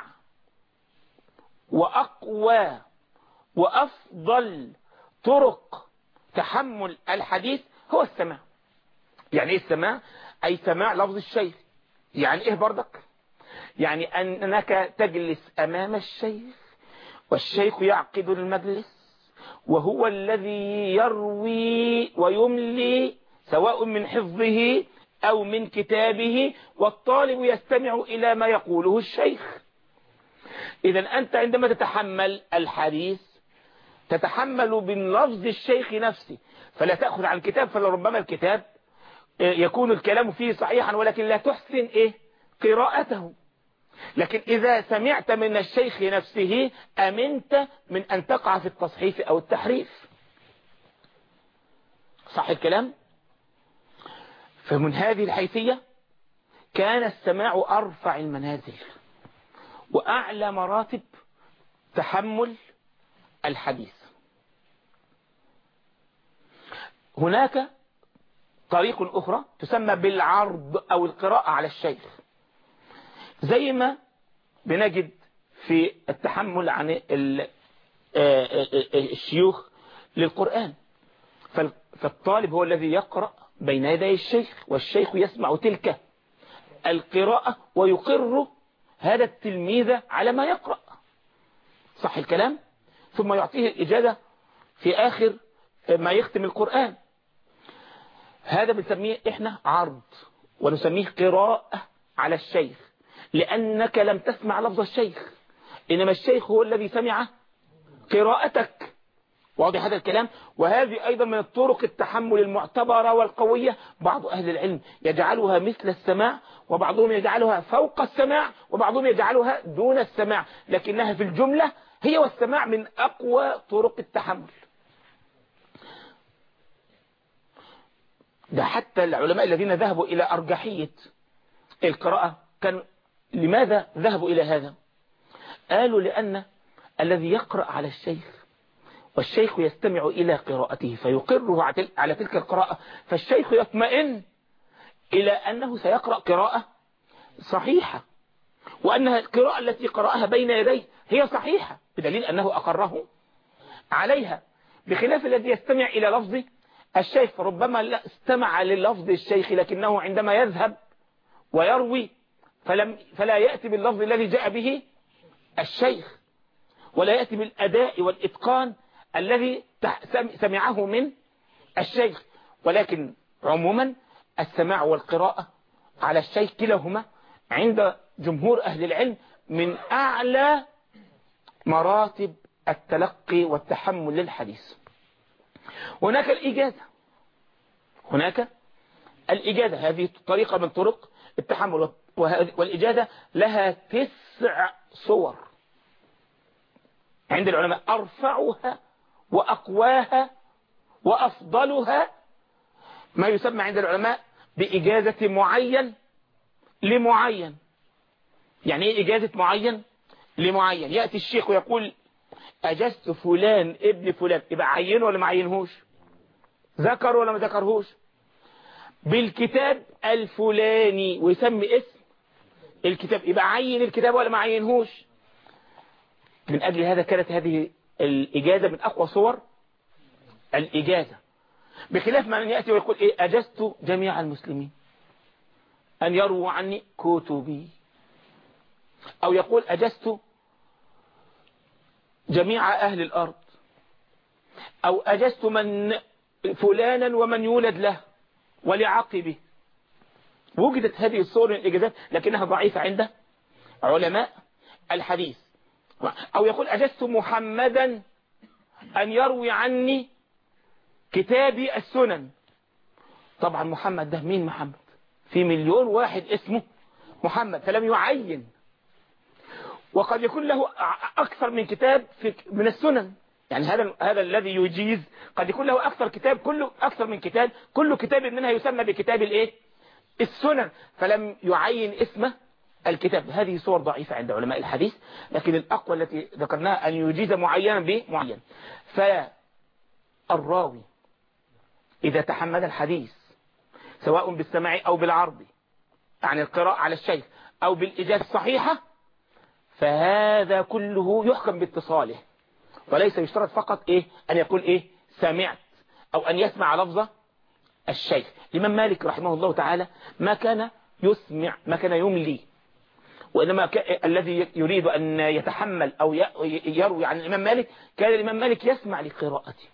وأقوى وأفضل طرق تحمل الحديث هو السماع. يعني إيه السماع؟ أي سماع لفظ الشيخ. يعني إيه بردك؟ يعني أنك تجلس أمام الشيخ والشيخ يعقد المجلس وهو الذي يروي ويملي سواء من حفظه أو من كتابه، والطالب يستمع إلى ما يقوله الشيخ. إذا أنت عندما تتحمل الحديث تتحمل من لفظ الشيخ نفسه، فلا تأخذ عن كتاب، فلربما الكتاب يكون الكلام فيه صحيحا ولكن لا تحسن إيه قراءته. لكن إذا سمعت من الشيخ نفسه أمنت من أن تقع في التصحيف أو التحريف. صح الكلام؟ فمن هذه الحيثية كان السماع أرفع المنازل وأعلى مراتب تحمل الحديث. هناك طريق أخرى تسمى بالعرض أو القراءة على الشيخ، زي ما بنجد في التحمل عن الشيوخ للقرآن. فالطالب هو الذي يقرأ بين يدي الشيخ والشيخ يسمع تلك القراءة ويقر هذا التلميذ على ما يقرأ. صح الكلام؟ ثم يعطيه الإجازة في آخر ما يختم القرآن. هذا بنسميه إحنا عرض ونسميه قراءة على الشيخ، لأنك لم تسمع لفظ الشيخ، إنما الشيخ هو الذي سمع قراءتك. واضح هذا الكلام؟ وهذه أيضا من الطرق التحمل المعتبرة والقوية. بعض أهل العلم يجعلها مثل السماع، وبعضهم يجعلها فوق السماع، وبعضهم يجعلها دون السماع، لكنها في الجملة هي والسماع من أقوى طرق التحمل. ده حتى العلماء الذين ذهبوا إلى أرجحية القراءة كان لماذا ذهبوا إلى هذا؟ قالوا لأن الذي يقرأ على الشيخ والشيخ يستمع إلى قراءته فيقره على تلك القراءة، فالشيخ يطمئن إلى أنه سيقرأ قراءة صحيحة، وأن القراءة التي قرأها بين يديه هي صحيحة بدليل أنه أقره عليها، بخلاف الذي يستمع إلى لفظ الشيخ فربما استمع للفظ الشيخ لكنه عندما يذهب ويروي فلم فلا يأتي باللفظ الذي جاء به الشيخ، ولا يأتي بالأداء والإتقان الذي سمعه من الشيخ. ولكن عموما السماع والقراءة على الشيخ كلاهما عند جمهور أهل العلم من أعلى مراتب التلقي والتحمل للحديث. هناك الإجازة، هناك الإجازة هذه طريقة من طرق التحمل، والإجازة لها تسع صور عند العلماء، أرفعها وأقواها وأفضلها ما يسمى عند العلماء بإجازة معين لمعين. يعني إيه إجازة معين لمعين؟ يأتي الشيخ ويقول أجزت فلان ابن فلان، يبقى عينه ولا ما عينهوش؟ ذكر ولا ما ذكرهوش؟ بالكتاب الفلاني ويسمي اسم الكتاب، يبقى عين الكتاب ولا ما عينهوش؟ من أجل هذا كانت هذه الإجازة من أقوى صور الإجازة. بخلاف من يأتي ويقول إيه أجزت جميع المسلمين أن يروا عني كتبي، أو يقول أجزت جميع أهل الأرض، أو أجزت من فلانا ومن يولد له ولعقبه. وجدت هذه الصور من الإجازات لكنها ضعيفة عند علماء الحديث. أو يقول أجزت محمدا أن يروي عني كتابي السنن. طبعا محمد ده مين؟ محمد في مليون واحد اسمه محمد، فلم يعين. وقد يكون له أكثر من كتاب في من السنن، يعني هذا هذا الذي يجيز قد يكون له أكثر كتاب، كله أكثر من كتاب، كل كتاب منها يسمى بكتاب الإيه؟ السنن، فلم يعين اسمه الكتاب. هذه صور ضعيفة عند علماء الحديث، لكن الأقوى التي ذكرناها أن يجيز معينا بمعين. فالراوي إذا تحمل الحديث سواء بالسماع أو بالعرض عن القراءة على الشيخ أو بالإجازة الصحيحة، فهذا كله يحكم باتصاله، وليس يشترط فقط إيه أن يقول إيه سمعت أو أن يسمع لفظة الشيخ. الإمام مالك رحمه الله تعالى ما كان يسمع، ما كان يملي، وإنما الذي يريد أن يتحمل أو يروي عن الإمام مالك كان الإمام مالك يسمع لقراءته.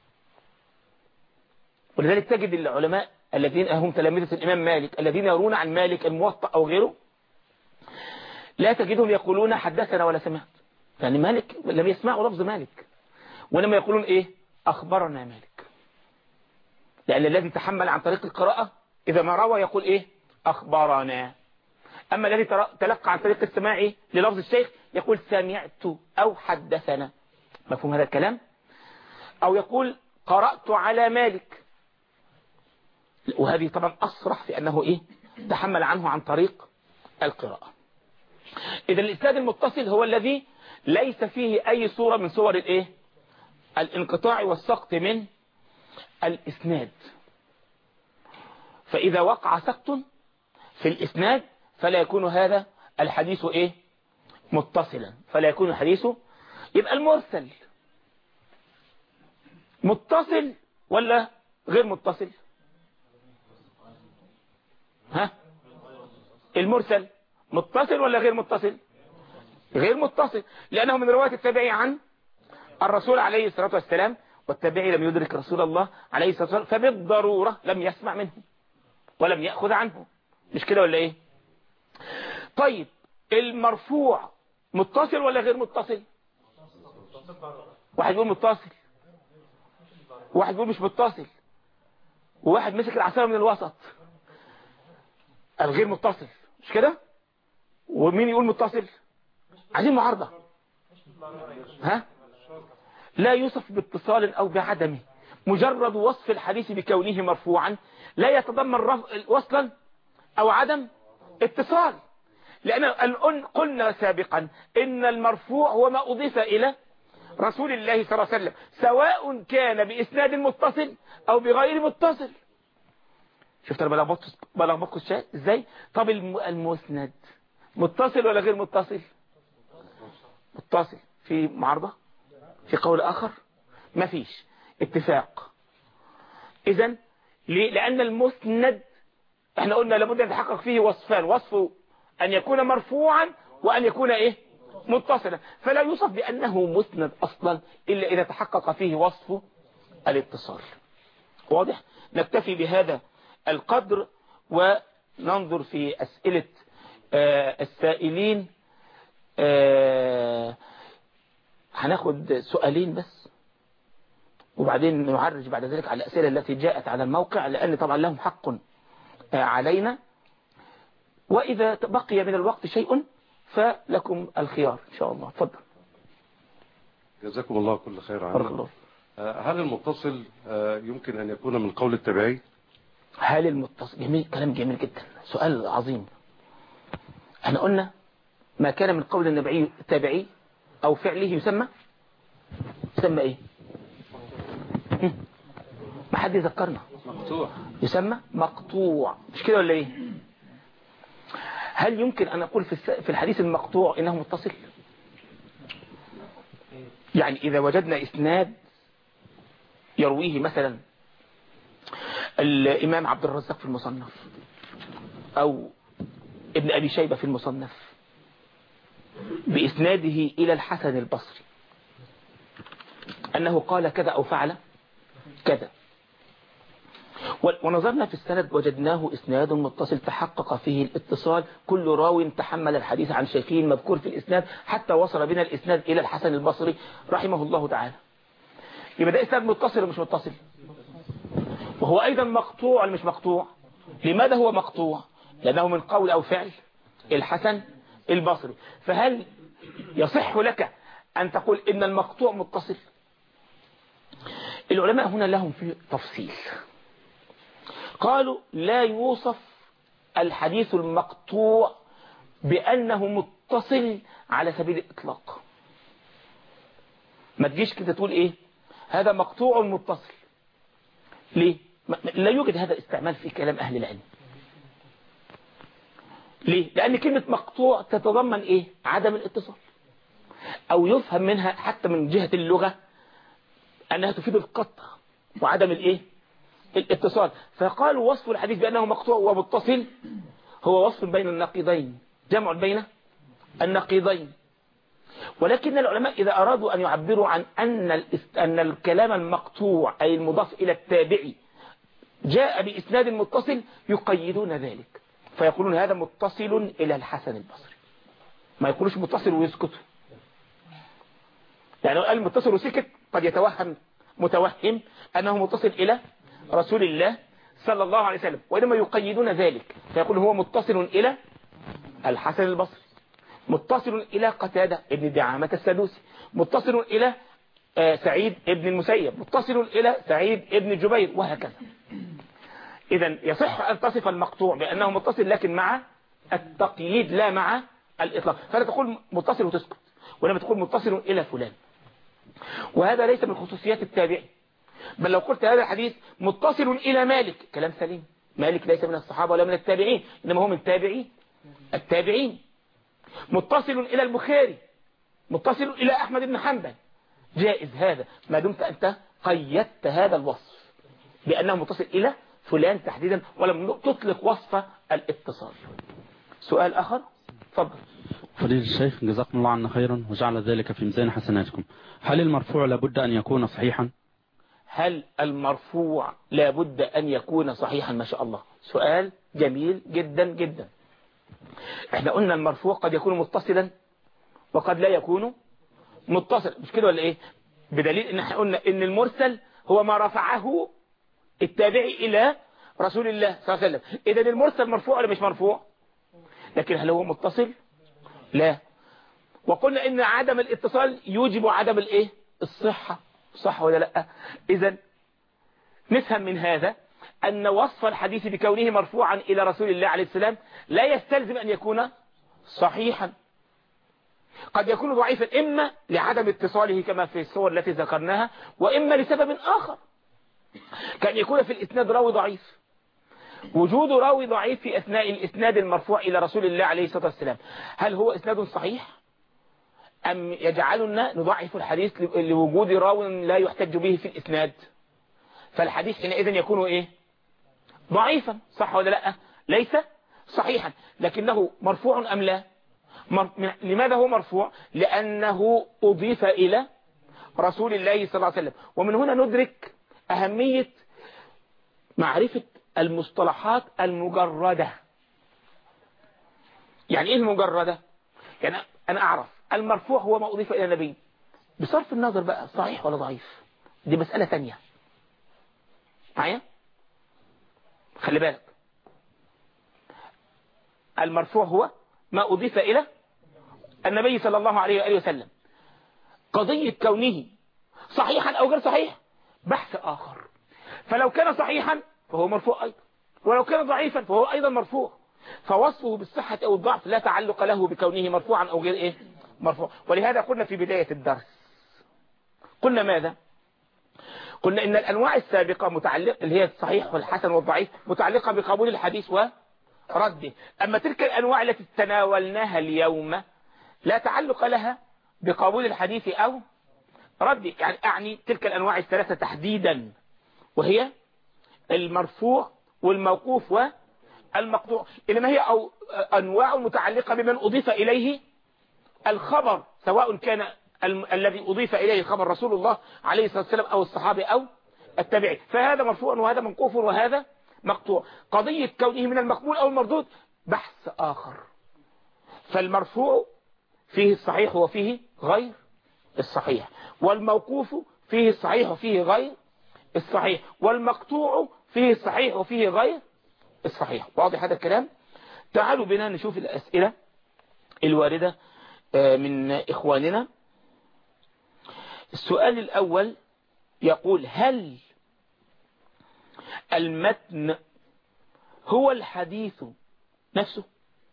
ولذلك تجد العلماء الذين هم تلامذة الإمام مالك الذين يرون عن مالك الموطأ أو غيره لا تجدهم يقولون حدثنا ولا سمعت، يعني مالك لم يسمعوا لفظ مالك، وإنما يقولون إيه أخبرنا مالك، لأن الذي تحمل عن طريق القراءة إذا ما روى يقول إيه أخبرنا. أما الذي تلقى عن طريق السماع للفظ الشيخ يقول سمعت أو حدثنا. مفهوم هذا الكلام؟ أو يقول قرأت على مالك، وهذه طبعا أصرح في أنه إيه تحمل عنه عن طريق القراءة. إذا الإسناد المتصل هو الذي ليس فيه أي صورة من صور الإيه الانقطاع والسقط من الإسناد. فإذا وقع سقط في الإسناد فلا يكون هذا الحديث إيه متصلا، فلا يكون الحديث. يبقى المرسل متصل ولا غير متصل؟ ها المرسل متصل ولا غير متصل؟ غير متصل، لأنه من رواية التابعي عن الرسول عليه الصلاة والسلام، والتابعي لم يدرك رسول الله عليه الصلاة والسلام، فبالضرورة لم يسمع منه ولم يأخذ عنه. مش كده ولا إيه؟ طيب المرفوع متصل ولا غير متصل؟ واحد يقول متصل، واحد يقول مش متصل، وواحد مسك العصاية من الوسط، الغير متصل، مش كده؟ ومين يقول متصل؟ عايزين معارضة. ها؟ لا يوصف باتصال أو بعدمه، مجرد وصف الحديث بكونه مرفوعا لا يتضمن وصلا أو عدم اتصال، لأن قلنا سابقا إن المرفوع هو ما أضيف إلى رسول الله صلى الله عليه وسلم، سواء كان بإسناد متصل أو بغير متصل. شفت أنا بلغبطكم الشيء إزاي؟ طب المسند متصل ولا غير متصل؟ متصل. في معارضة؟ في قول آخر؟ ما فيش اتفاق. إذن ليه؟ لأن المسند احنا قلنا لابد أن يتحقق فيه وصفان، وصف أن يكون مرفوعا وأن يكون إيه متصلا، فلا يوصف بأنه مسند أصلا إلا إذا تحقق فيه وصف الاتصال. واضح؟ نكتفي بهذا القدر وننظر في أسئلة آه السائلين. آه هناخد سؤالين بس وبعدين نعرج بعد ذلك على الأسئلة التي جاءت على الموقع، لأن طبعا لهم حق آه علينا، وإذا بقي من الوقت شيء فلكم الخيار إن شاء الله. تفضل. جزاكم الله كل خير عنه. هل المتصل يمكن أن يكون من قول التابعي؟ هل المتصل جميل، كلام جميل جدا، سؤال عظيم. احنا قلنا ما كان من قول النبي التابعي أو فعله يسمى يسمى إيه؟ ما حد يذكرنا. مقطوع. يسمى مقطوع، مش كده ولا إيه؟ هل يمكن أن أقول في الحديث المقطوع إنه متصل؟ يعني إذا وجدنا إسناد يرويه مثلا الإمام عبد الرزاق في المصنف أو ابن أبي شيبة في المصنف بإسناده إلى الحسن البصري أنه قال كذا أو فعل كذا، ونظرنا في السند وجدناه إسناد متصل تحقق فيه الاتصال، كل راو تحمل الحديث عن شيخه المذكور في الإسناد حتى وصل بنا الإسناد إلى الحسن البصري رحمه الله تعالى. يبقى ده إسناد متصل ومش متصل، وهو أيضا مقطوع ولا مش مقطوع؟ لماذا هو مقطوع؟ لأنه من قول أو فعل الحسن البصري. فهل يصح لك أن تقول إن المقطوع متصل؟ العلماء هنا لهم في تفصيل، قالوا لا يوصف الحديث المقطوع بأنه متصل على سبيل الإطلاق. ما تجيش كده تقول إيه هذا مقطوع متصل. ليه؟ لا يوجد هذا استعمال في كلام أهل العلم. ليه؟ لأن كلمة مقطوع تتضمن إيه؟ عدم الاتصال، أو يفهم منها حتى من جهة اللغة أنها تفيد القطع وعدم الإيه؟ الاتصال. فقالوا وصف الحديث بأنه مقطوع ومتصل هو وصف بين النقيضين، جمع بين النقيضين. ولكن العلماء إذا أرادوا أن يعبروا عن أن أن الكلام المقطوع أي المضاف إلى التابعي جاء بإسناد متصل يقيدون ذلك، فيقولون هذا متصل إلى الحسن البصري، ما يقولوش متصل ويسكتوا. يعني لو قال متصل وسكت قد يتوهم متوهم أنه متصل إلى رسول الله صلى الله عليه وسلم، وإنما يقيدون ذلك فيقول هو متصل إلى الحسن البصري، متصل إلى قتادة ابن دعامة السدوسي، متصل إلى سعيد ابن المسيب، متصل إلى سعيد ابن جبير، وهكذا. إذن يصح أن تصف المقطوع بأنه متصل لكن مع التقييد لا مع الإطلاق. فلا تقول متصل وتسكت، ولما تقول متصل إلى فلان، وهذا ليس من خصوصيات التابعي. بل لو قلت هذا الحديث متصل إلى مالك كلام سليم، مالك ليس من الصحابة ولا من التابعين، إنما هو من تابعي التابعين. متصل إلى البخاري، متصل إلى أحمد بن حنبل، جائز هذا ما دمت أنت قيدت هذا الوصف بأنه متصل إلى فلان تحديدا ولم تطلق وصف الاتصال. سؤال آخر تفضل. فضيلة الشيخ جزاكم الله عنا خيرا وجعل ذلك في ميزان حسناتكم. هل المرفوع لابد أن يكون صحيحا؟ هل المرفوع لابد أن يكون صحيحا؟ ما شاء الله، سؤال جميل جدا جدا. احنا قلنا المرفوع قد يكون متصلا وقد لا يكون متصل، مش كده ولا ايه؟ بدليل ان احنا قلنا ان المرسل هو ما رفعه التابعي الى رسول الله صلى الله عليه وسلم. اذا المرسل مرفوع ولا مش مرفوع؟ لكن هل هو متصل؟ لا. وقلنا ان عدم الاتصال يوجب عدم الايه؟ الصحة، صح ولا لا؟ اذا نفهم من هذا أن وصف الحديث بكونه مرفوعا إلى رسول الله عليه السلام لا يستلزم أن يكون صحيحا. قد يكون ضعيفا إما لعدم اتصاله كما في الصور التي ذكرناها، وإما لسبب آخر، كان يكون في الإسناد راوي ضعيف. وجود راوي ضعيف في أثناء الإسناد المرفوع إلى رسول الله عليه الصلاة والسلام هل هو إسناد صحيح؟ أم يجعلنا نضعف الحديث لوجود راو لا يحتج به في الإسناد؟ فالحديث حينئذ يكون إيه؟ ضعيفا، صح ولا لا؟ ليس صحيحا. لكنه مرفوع أم لا؟ مر... لماذا هو مرفوع؟ لأنه أضيف إلى رسول الله صلى الله عليه وسلم. ومن هنا ندرك أهمية معرفة المصطلحات المجردة. يعني إيه المجردة؟ يعني أنا أعرف المرفوع هو ما أضيف إلى النبي بصرف النظر بقى صحيح ولا ضعيف، دي مسألة ثانية معايا؟ خلي بالك، المرفوع هو ما أضيف إلى النبي صلى الله عليه وآله وسلم. قضية كونه صحيحا أو غير صحيح بحث آخر. فلو كان صحيحا فهو مرفوع أيضا، ولو كان ضعيفا فهو أيضا مرفوع. فوصفه بالصحة أو الضعف لا تعلق له بكونه مرفوعا أو غير إيه؟ مرفوع. ولهذا قلنا في بداية الدرس، قلنا ماذا؟ قلنا إن الأنواع السابقة متعلقة اللي هي الصحيح والحسن والضعيف متعلقة بقبول الحديث ورده. أما تلك الأنواع التي تناولناها اليوم لا تعلق لها بقبول الحديث أو رده. يعني أعني تلك الأنواع الثلاثة تحديدا، وهي المرفوع والموقوف والمقطوع، إنما هي أو أنواع متعلقة بمن أضيف إليه الخبر، سواء كان الذي أضيف إليه الخبر رسول الله عليه الصلاة والسلام أو الصحابي أو التابعي، فهذا مرفوع وهذا موقوف وهذا مقطوع. قضية كونه من المقبول أو المردود بحث آخر. فالمرفوع فيه الصحيح وفيه غير الصحيح، والموقوف فيه الصحيح وفيه غير الصحيح، والمقطوع فيه الصحيح وفيه غير الصحيح. واضح هذا الكلام؟ تعالوا بنا نشوف الأسئلة الواردة من إخواننا. السؤال الأول يقول: هل المتن هو الحديث نفسه؟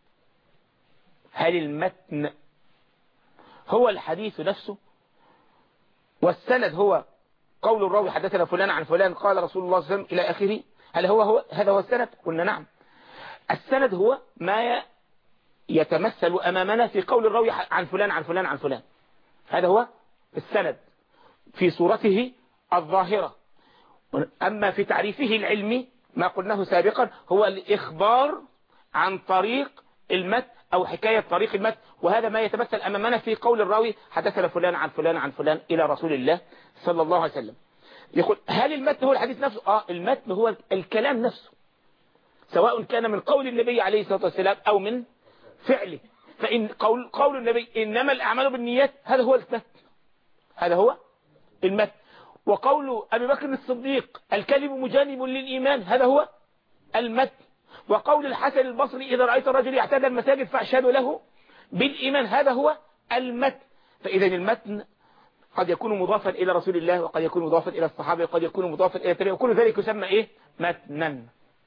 هل المتن هو الحديث نفسه؟ والسند هو قول الراوي حدثنا فلان عن فلان قال رسول الله صلى الله عليه وسلم إلى آخره، هل هو, هو هذا هو السند؟ قلنا نعم. السند هو ما يتمثل أمامنا في قول الراوي عن فلان عن فلان عن فلان، هذا هو السند في صورته الظاهرة. أما في تعريفه العلمي ما قلناه سابقا هو الإخبار عن طريق المتن أو حكاية طريق المتن، وهذا ما يتمثل أمامنا في قول الراوي حدثنا فلان عن فلان عن فلان إلى رسول الله صلى الله عليه وسلم. يقول: هل المتن هو الحديث نفسه؟ آه المتن هو الكلام نفسه، سواء كان من قول النبي عليه الصلاة والسلام أو من فعله. فإن قول, قول النبي إنما الأعمال بالنيات هذا هو المتن، هذا هو المتن. وقول أبي بكر الصديق الكذب مجانب للإيمان هذا هو المتن. وقول الحسن البصري إذا رأيت الرجل يعتاد المساجد فأشهد له بالإيمان هذا هو المتن. فإذا المتن قد يكون مضافا إلى رسول الله، وقد يكون مضافا إلى الصحابة، وقد يكون مضافا إلى التابعين، وكل ذلك يسمى إيه؟ متنا.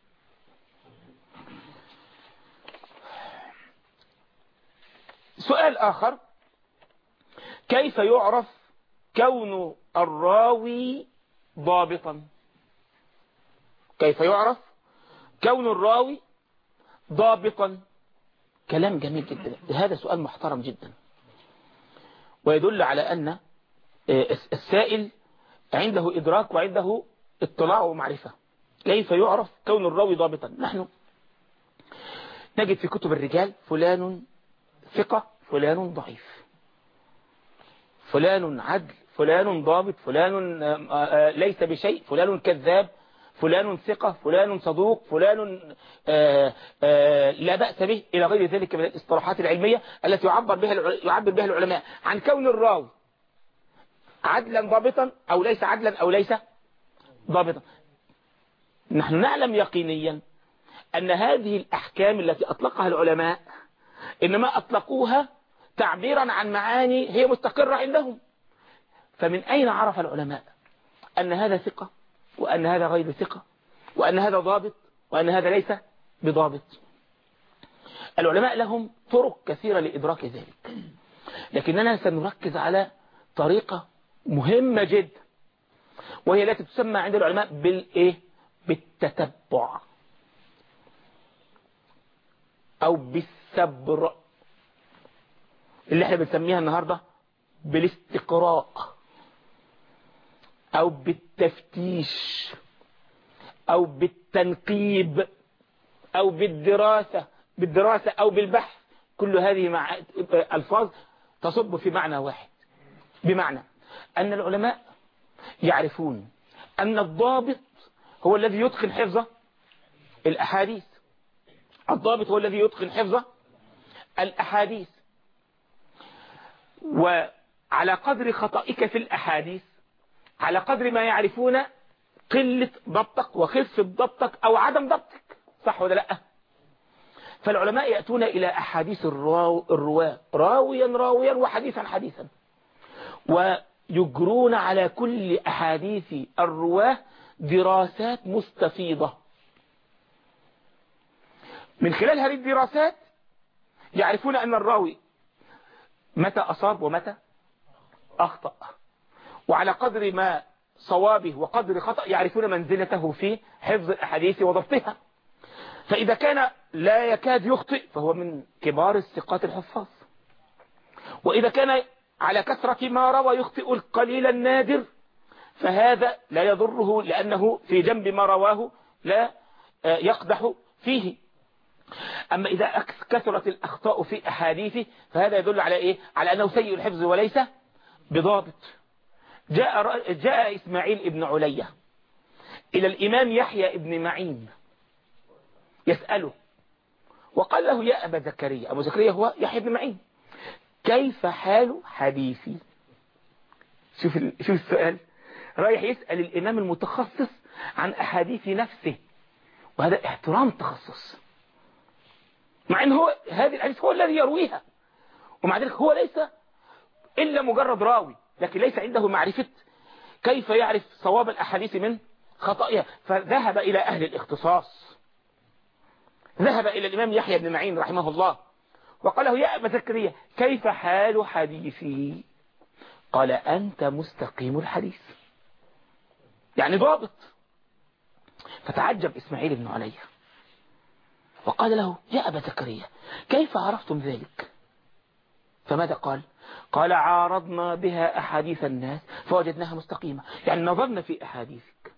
سؤال آخر: كيف يعرف كون الراوي ضابطا؟ كيف يعرف كون الراوي ضابطا؟ كلام جميل جدا، هذا سؤال محترم جدا، ويدل على أن السائل عنده إدراك وعنده اطلاع ومعرفة. كيف يعرف كون الراوي ضابطا؟ نحن نجد في كتب الرجال فلان ثقة، فلان ضعيف، فلان عدل، فلان ضابط، فلان ليس بشيء، فلان كذاب، فلان ثقة، فلان صدوق، فلان آآ آآ لا بأس به، إلى غير ذلك من الاصطلاحات العلمية التي يعبر بها يعبر بها العلماء عن كون الراوي عدلا ضابطا أو ليس عدلا أو ليس ضابطا. نحن نعلم يقينيا أن هذه الأحكام التي أطلقها العلماء إنما أطلقوها تعبيرا عن معاني هي مستقرة عندهم. فمن أين عرف العلماء أن هذا ثقة وأن هذا غير ثقة، وأن هذا ضابط وأن هذا ليس بضابط؟ العلماء لهم طرق كثيرة لإدراك ذلك، لكننا سنركز على طريقة مهمة جدا، وهي التي تسمى عند العلماء بالإيه؟ بالتتبع أو بالسبر، اللي احنا بنسميها النهاردة بالاستقراء أو بالتفتيش أو بالتنقيب أو بالدراسة بالدراسة أو بالبحث. كل هذه مع ألفاظ تصب في معنى واحد، بمعنى أن العلماء يعرفون أن الضابط هو الذي يتقن حفظ الأحاديث، الضابط هو الذي يتقن حفظ الأحاديث، وعلى قدر خطئك في الأحاديث على قدر ما يعرفون قلة ضبطك وخفة ضبطك أو عدم ضبطك، صح ولا لا؟ فالعلماء يأتون إلى أحاديث الرواة راويا راويا وحديثا حديثا، ويجرون على كل أحاديث الرواة دراسات مستفيضة. من خلال هذه الدراسات يعرفون أن الراوي متى أصاب ومتى أخطأ، وعلى قدر ما صوابه وقدر خطأ يعرفون منزلته في حفظ الأحاديث وضبطها. فإذا كان لا يكاد يخطئ فهو من كبار الثقات الحفاظ، وإذا كان على كثرة ما روى يخطئ القليل النادر فهذا لا يضره، لأنه في جنب ما رواه لا يقدح فيه. أما إذا كثرت الأخطاء في أحاديثه فهذا يدل على إيه؟ على أنه سيء الحفظ وليس بضابط. جاء, جاء إسماعيل ابن علية إلى الإمام يحيى ابن معين يسأله وقال له يا أبا زكريا، أبو زكريا هو يحيى ابن معين، كيف حال حديثي؟ شوف, شوف السؤال، رايح يسأل الإمام المتخصص عن أحاديث نفسه، وهذا احترام التخصص، مع أنه هو هذه الحديث هو الذي يرويها، ومع ذلك هو ليس إلا مجرد راوي، لكن ليس عنده معرفة كيف يعرف صواب الأحاديث من خطئها. فذهب إلى أهل الاختصاص، ذهب إلى الإمام يحيى بن معين رحمه الله وقال له يا أبا زكريا كيف حال حديثي؟ قال أنت مستقيم الحديث، يعني ضابط. فتعجب إسماعيل بن علية وقال له يا أبا زكريا كيف عرفتم ذلك؟ فماذا قال؟ قال عارضنا بها أحاديث الناس فوجدناها مستقيمة. يعني نظرنا في أحاديثك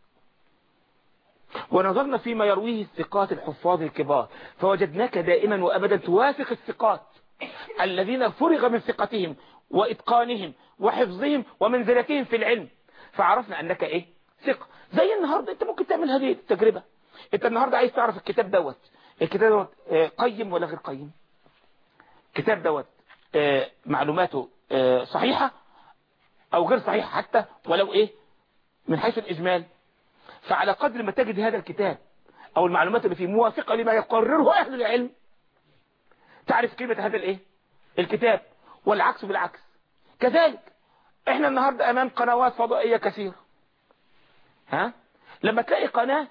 ونظرنا فيما يرويه الثقات الحفاظ الكبار فوجدناك دائما وأبدا توافق الثقات الذين فرغ من ثقتهم وإتقانهم وحفظهم ومنزلتهم في العلم، فعرفنا أنك إيه؟ ثقة. زي النهاردة أنت ممكن تعمل هذه التجربة، أنت النهاردة عايز تعرف الكتاب دوت الكتاب دوت قيم ولا غير قيم، الكتاب دوت معلوماته صحيحة أو غير صحيحة حتى ولو إيه من حيث الإجمال. فعلى قدر ما تجد هذا الكتاب أو المعلومات اللي فيه موافقة لما يقرره أهل العلم تعرف قيمة هذا الإيه الكتاب، والعكس بالعكس. كذلك إحنا النهاردة أمام قنوات فضائية كثيرة، ها لما تلاقي قناة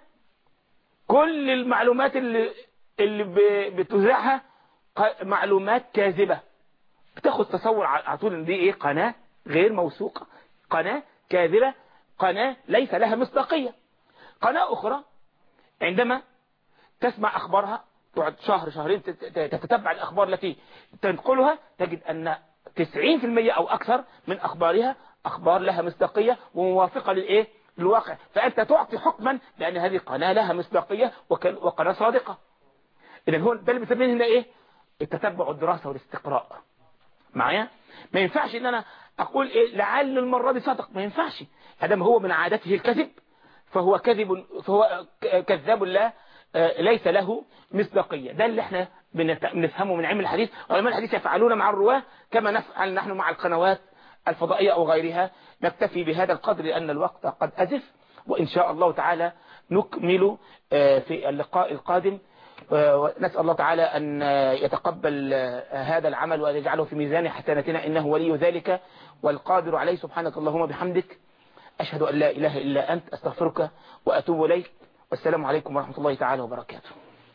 كل المعلومات اللي اللي بتذاعها معلومات كاذبة، بتاخد تصور على طول ان دي ايه قناة غير موثوقة، قناة كاذبة، قناة ليس لها مصداقية. قناة اخرى عندما تسمع اخبارها تقعد شهر شهرين تتتبع الاخبار التي تنقلها تجد ان تسعين بالمئة او اكثر من اخبارها اخبار لها مصداقية وموافقة للايه للواقع، فانت تعطي حكما لان هذه قناة لها مصداقية وقناة صادقة. اذا هو ده اللي بنسميه هنا ايه التتبع والدراسة والاستقراء. معايا؟ ما ينفعش ان انا اقول ايه لعل المرة دي صدق، ما ينفعش، هذا هو من عادته الكذب فهو كذب، فهو كذاب لا ليس له مصداقية. ده اللي احنا بنفهمه من علم الحديث. علماء الحديث يفعلون مع الرواة كما نفعل نحن مع القنوات الفضائية او غيرها. نكتفي بهذا القدر لان الوقت قد ازف، وان شاء الله تعالى نكمل في اللقاء القادم، ونسأل الله تعالى أن يتقبل هذا العمل وأن يجعله في ميزان حسناتنا إنه ولي ذلك والقادر عليه. سبحانك اللهم بحمدك، أشهد أن لا إله إلا أنت، أستغفرك وأتوب إليك، والسلام عليكم ورحمة الله تعالى وبركاته.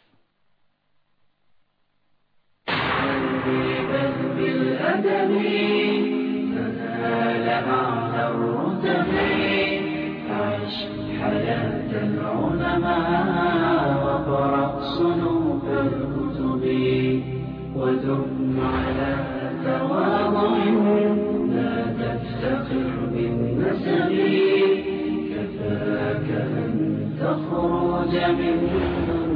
حياة العلماء وقرأ صنوف الكتب ودم على تواضع لا تفتخر بالنسب، كفاك أن تخرج من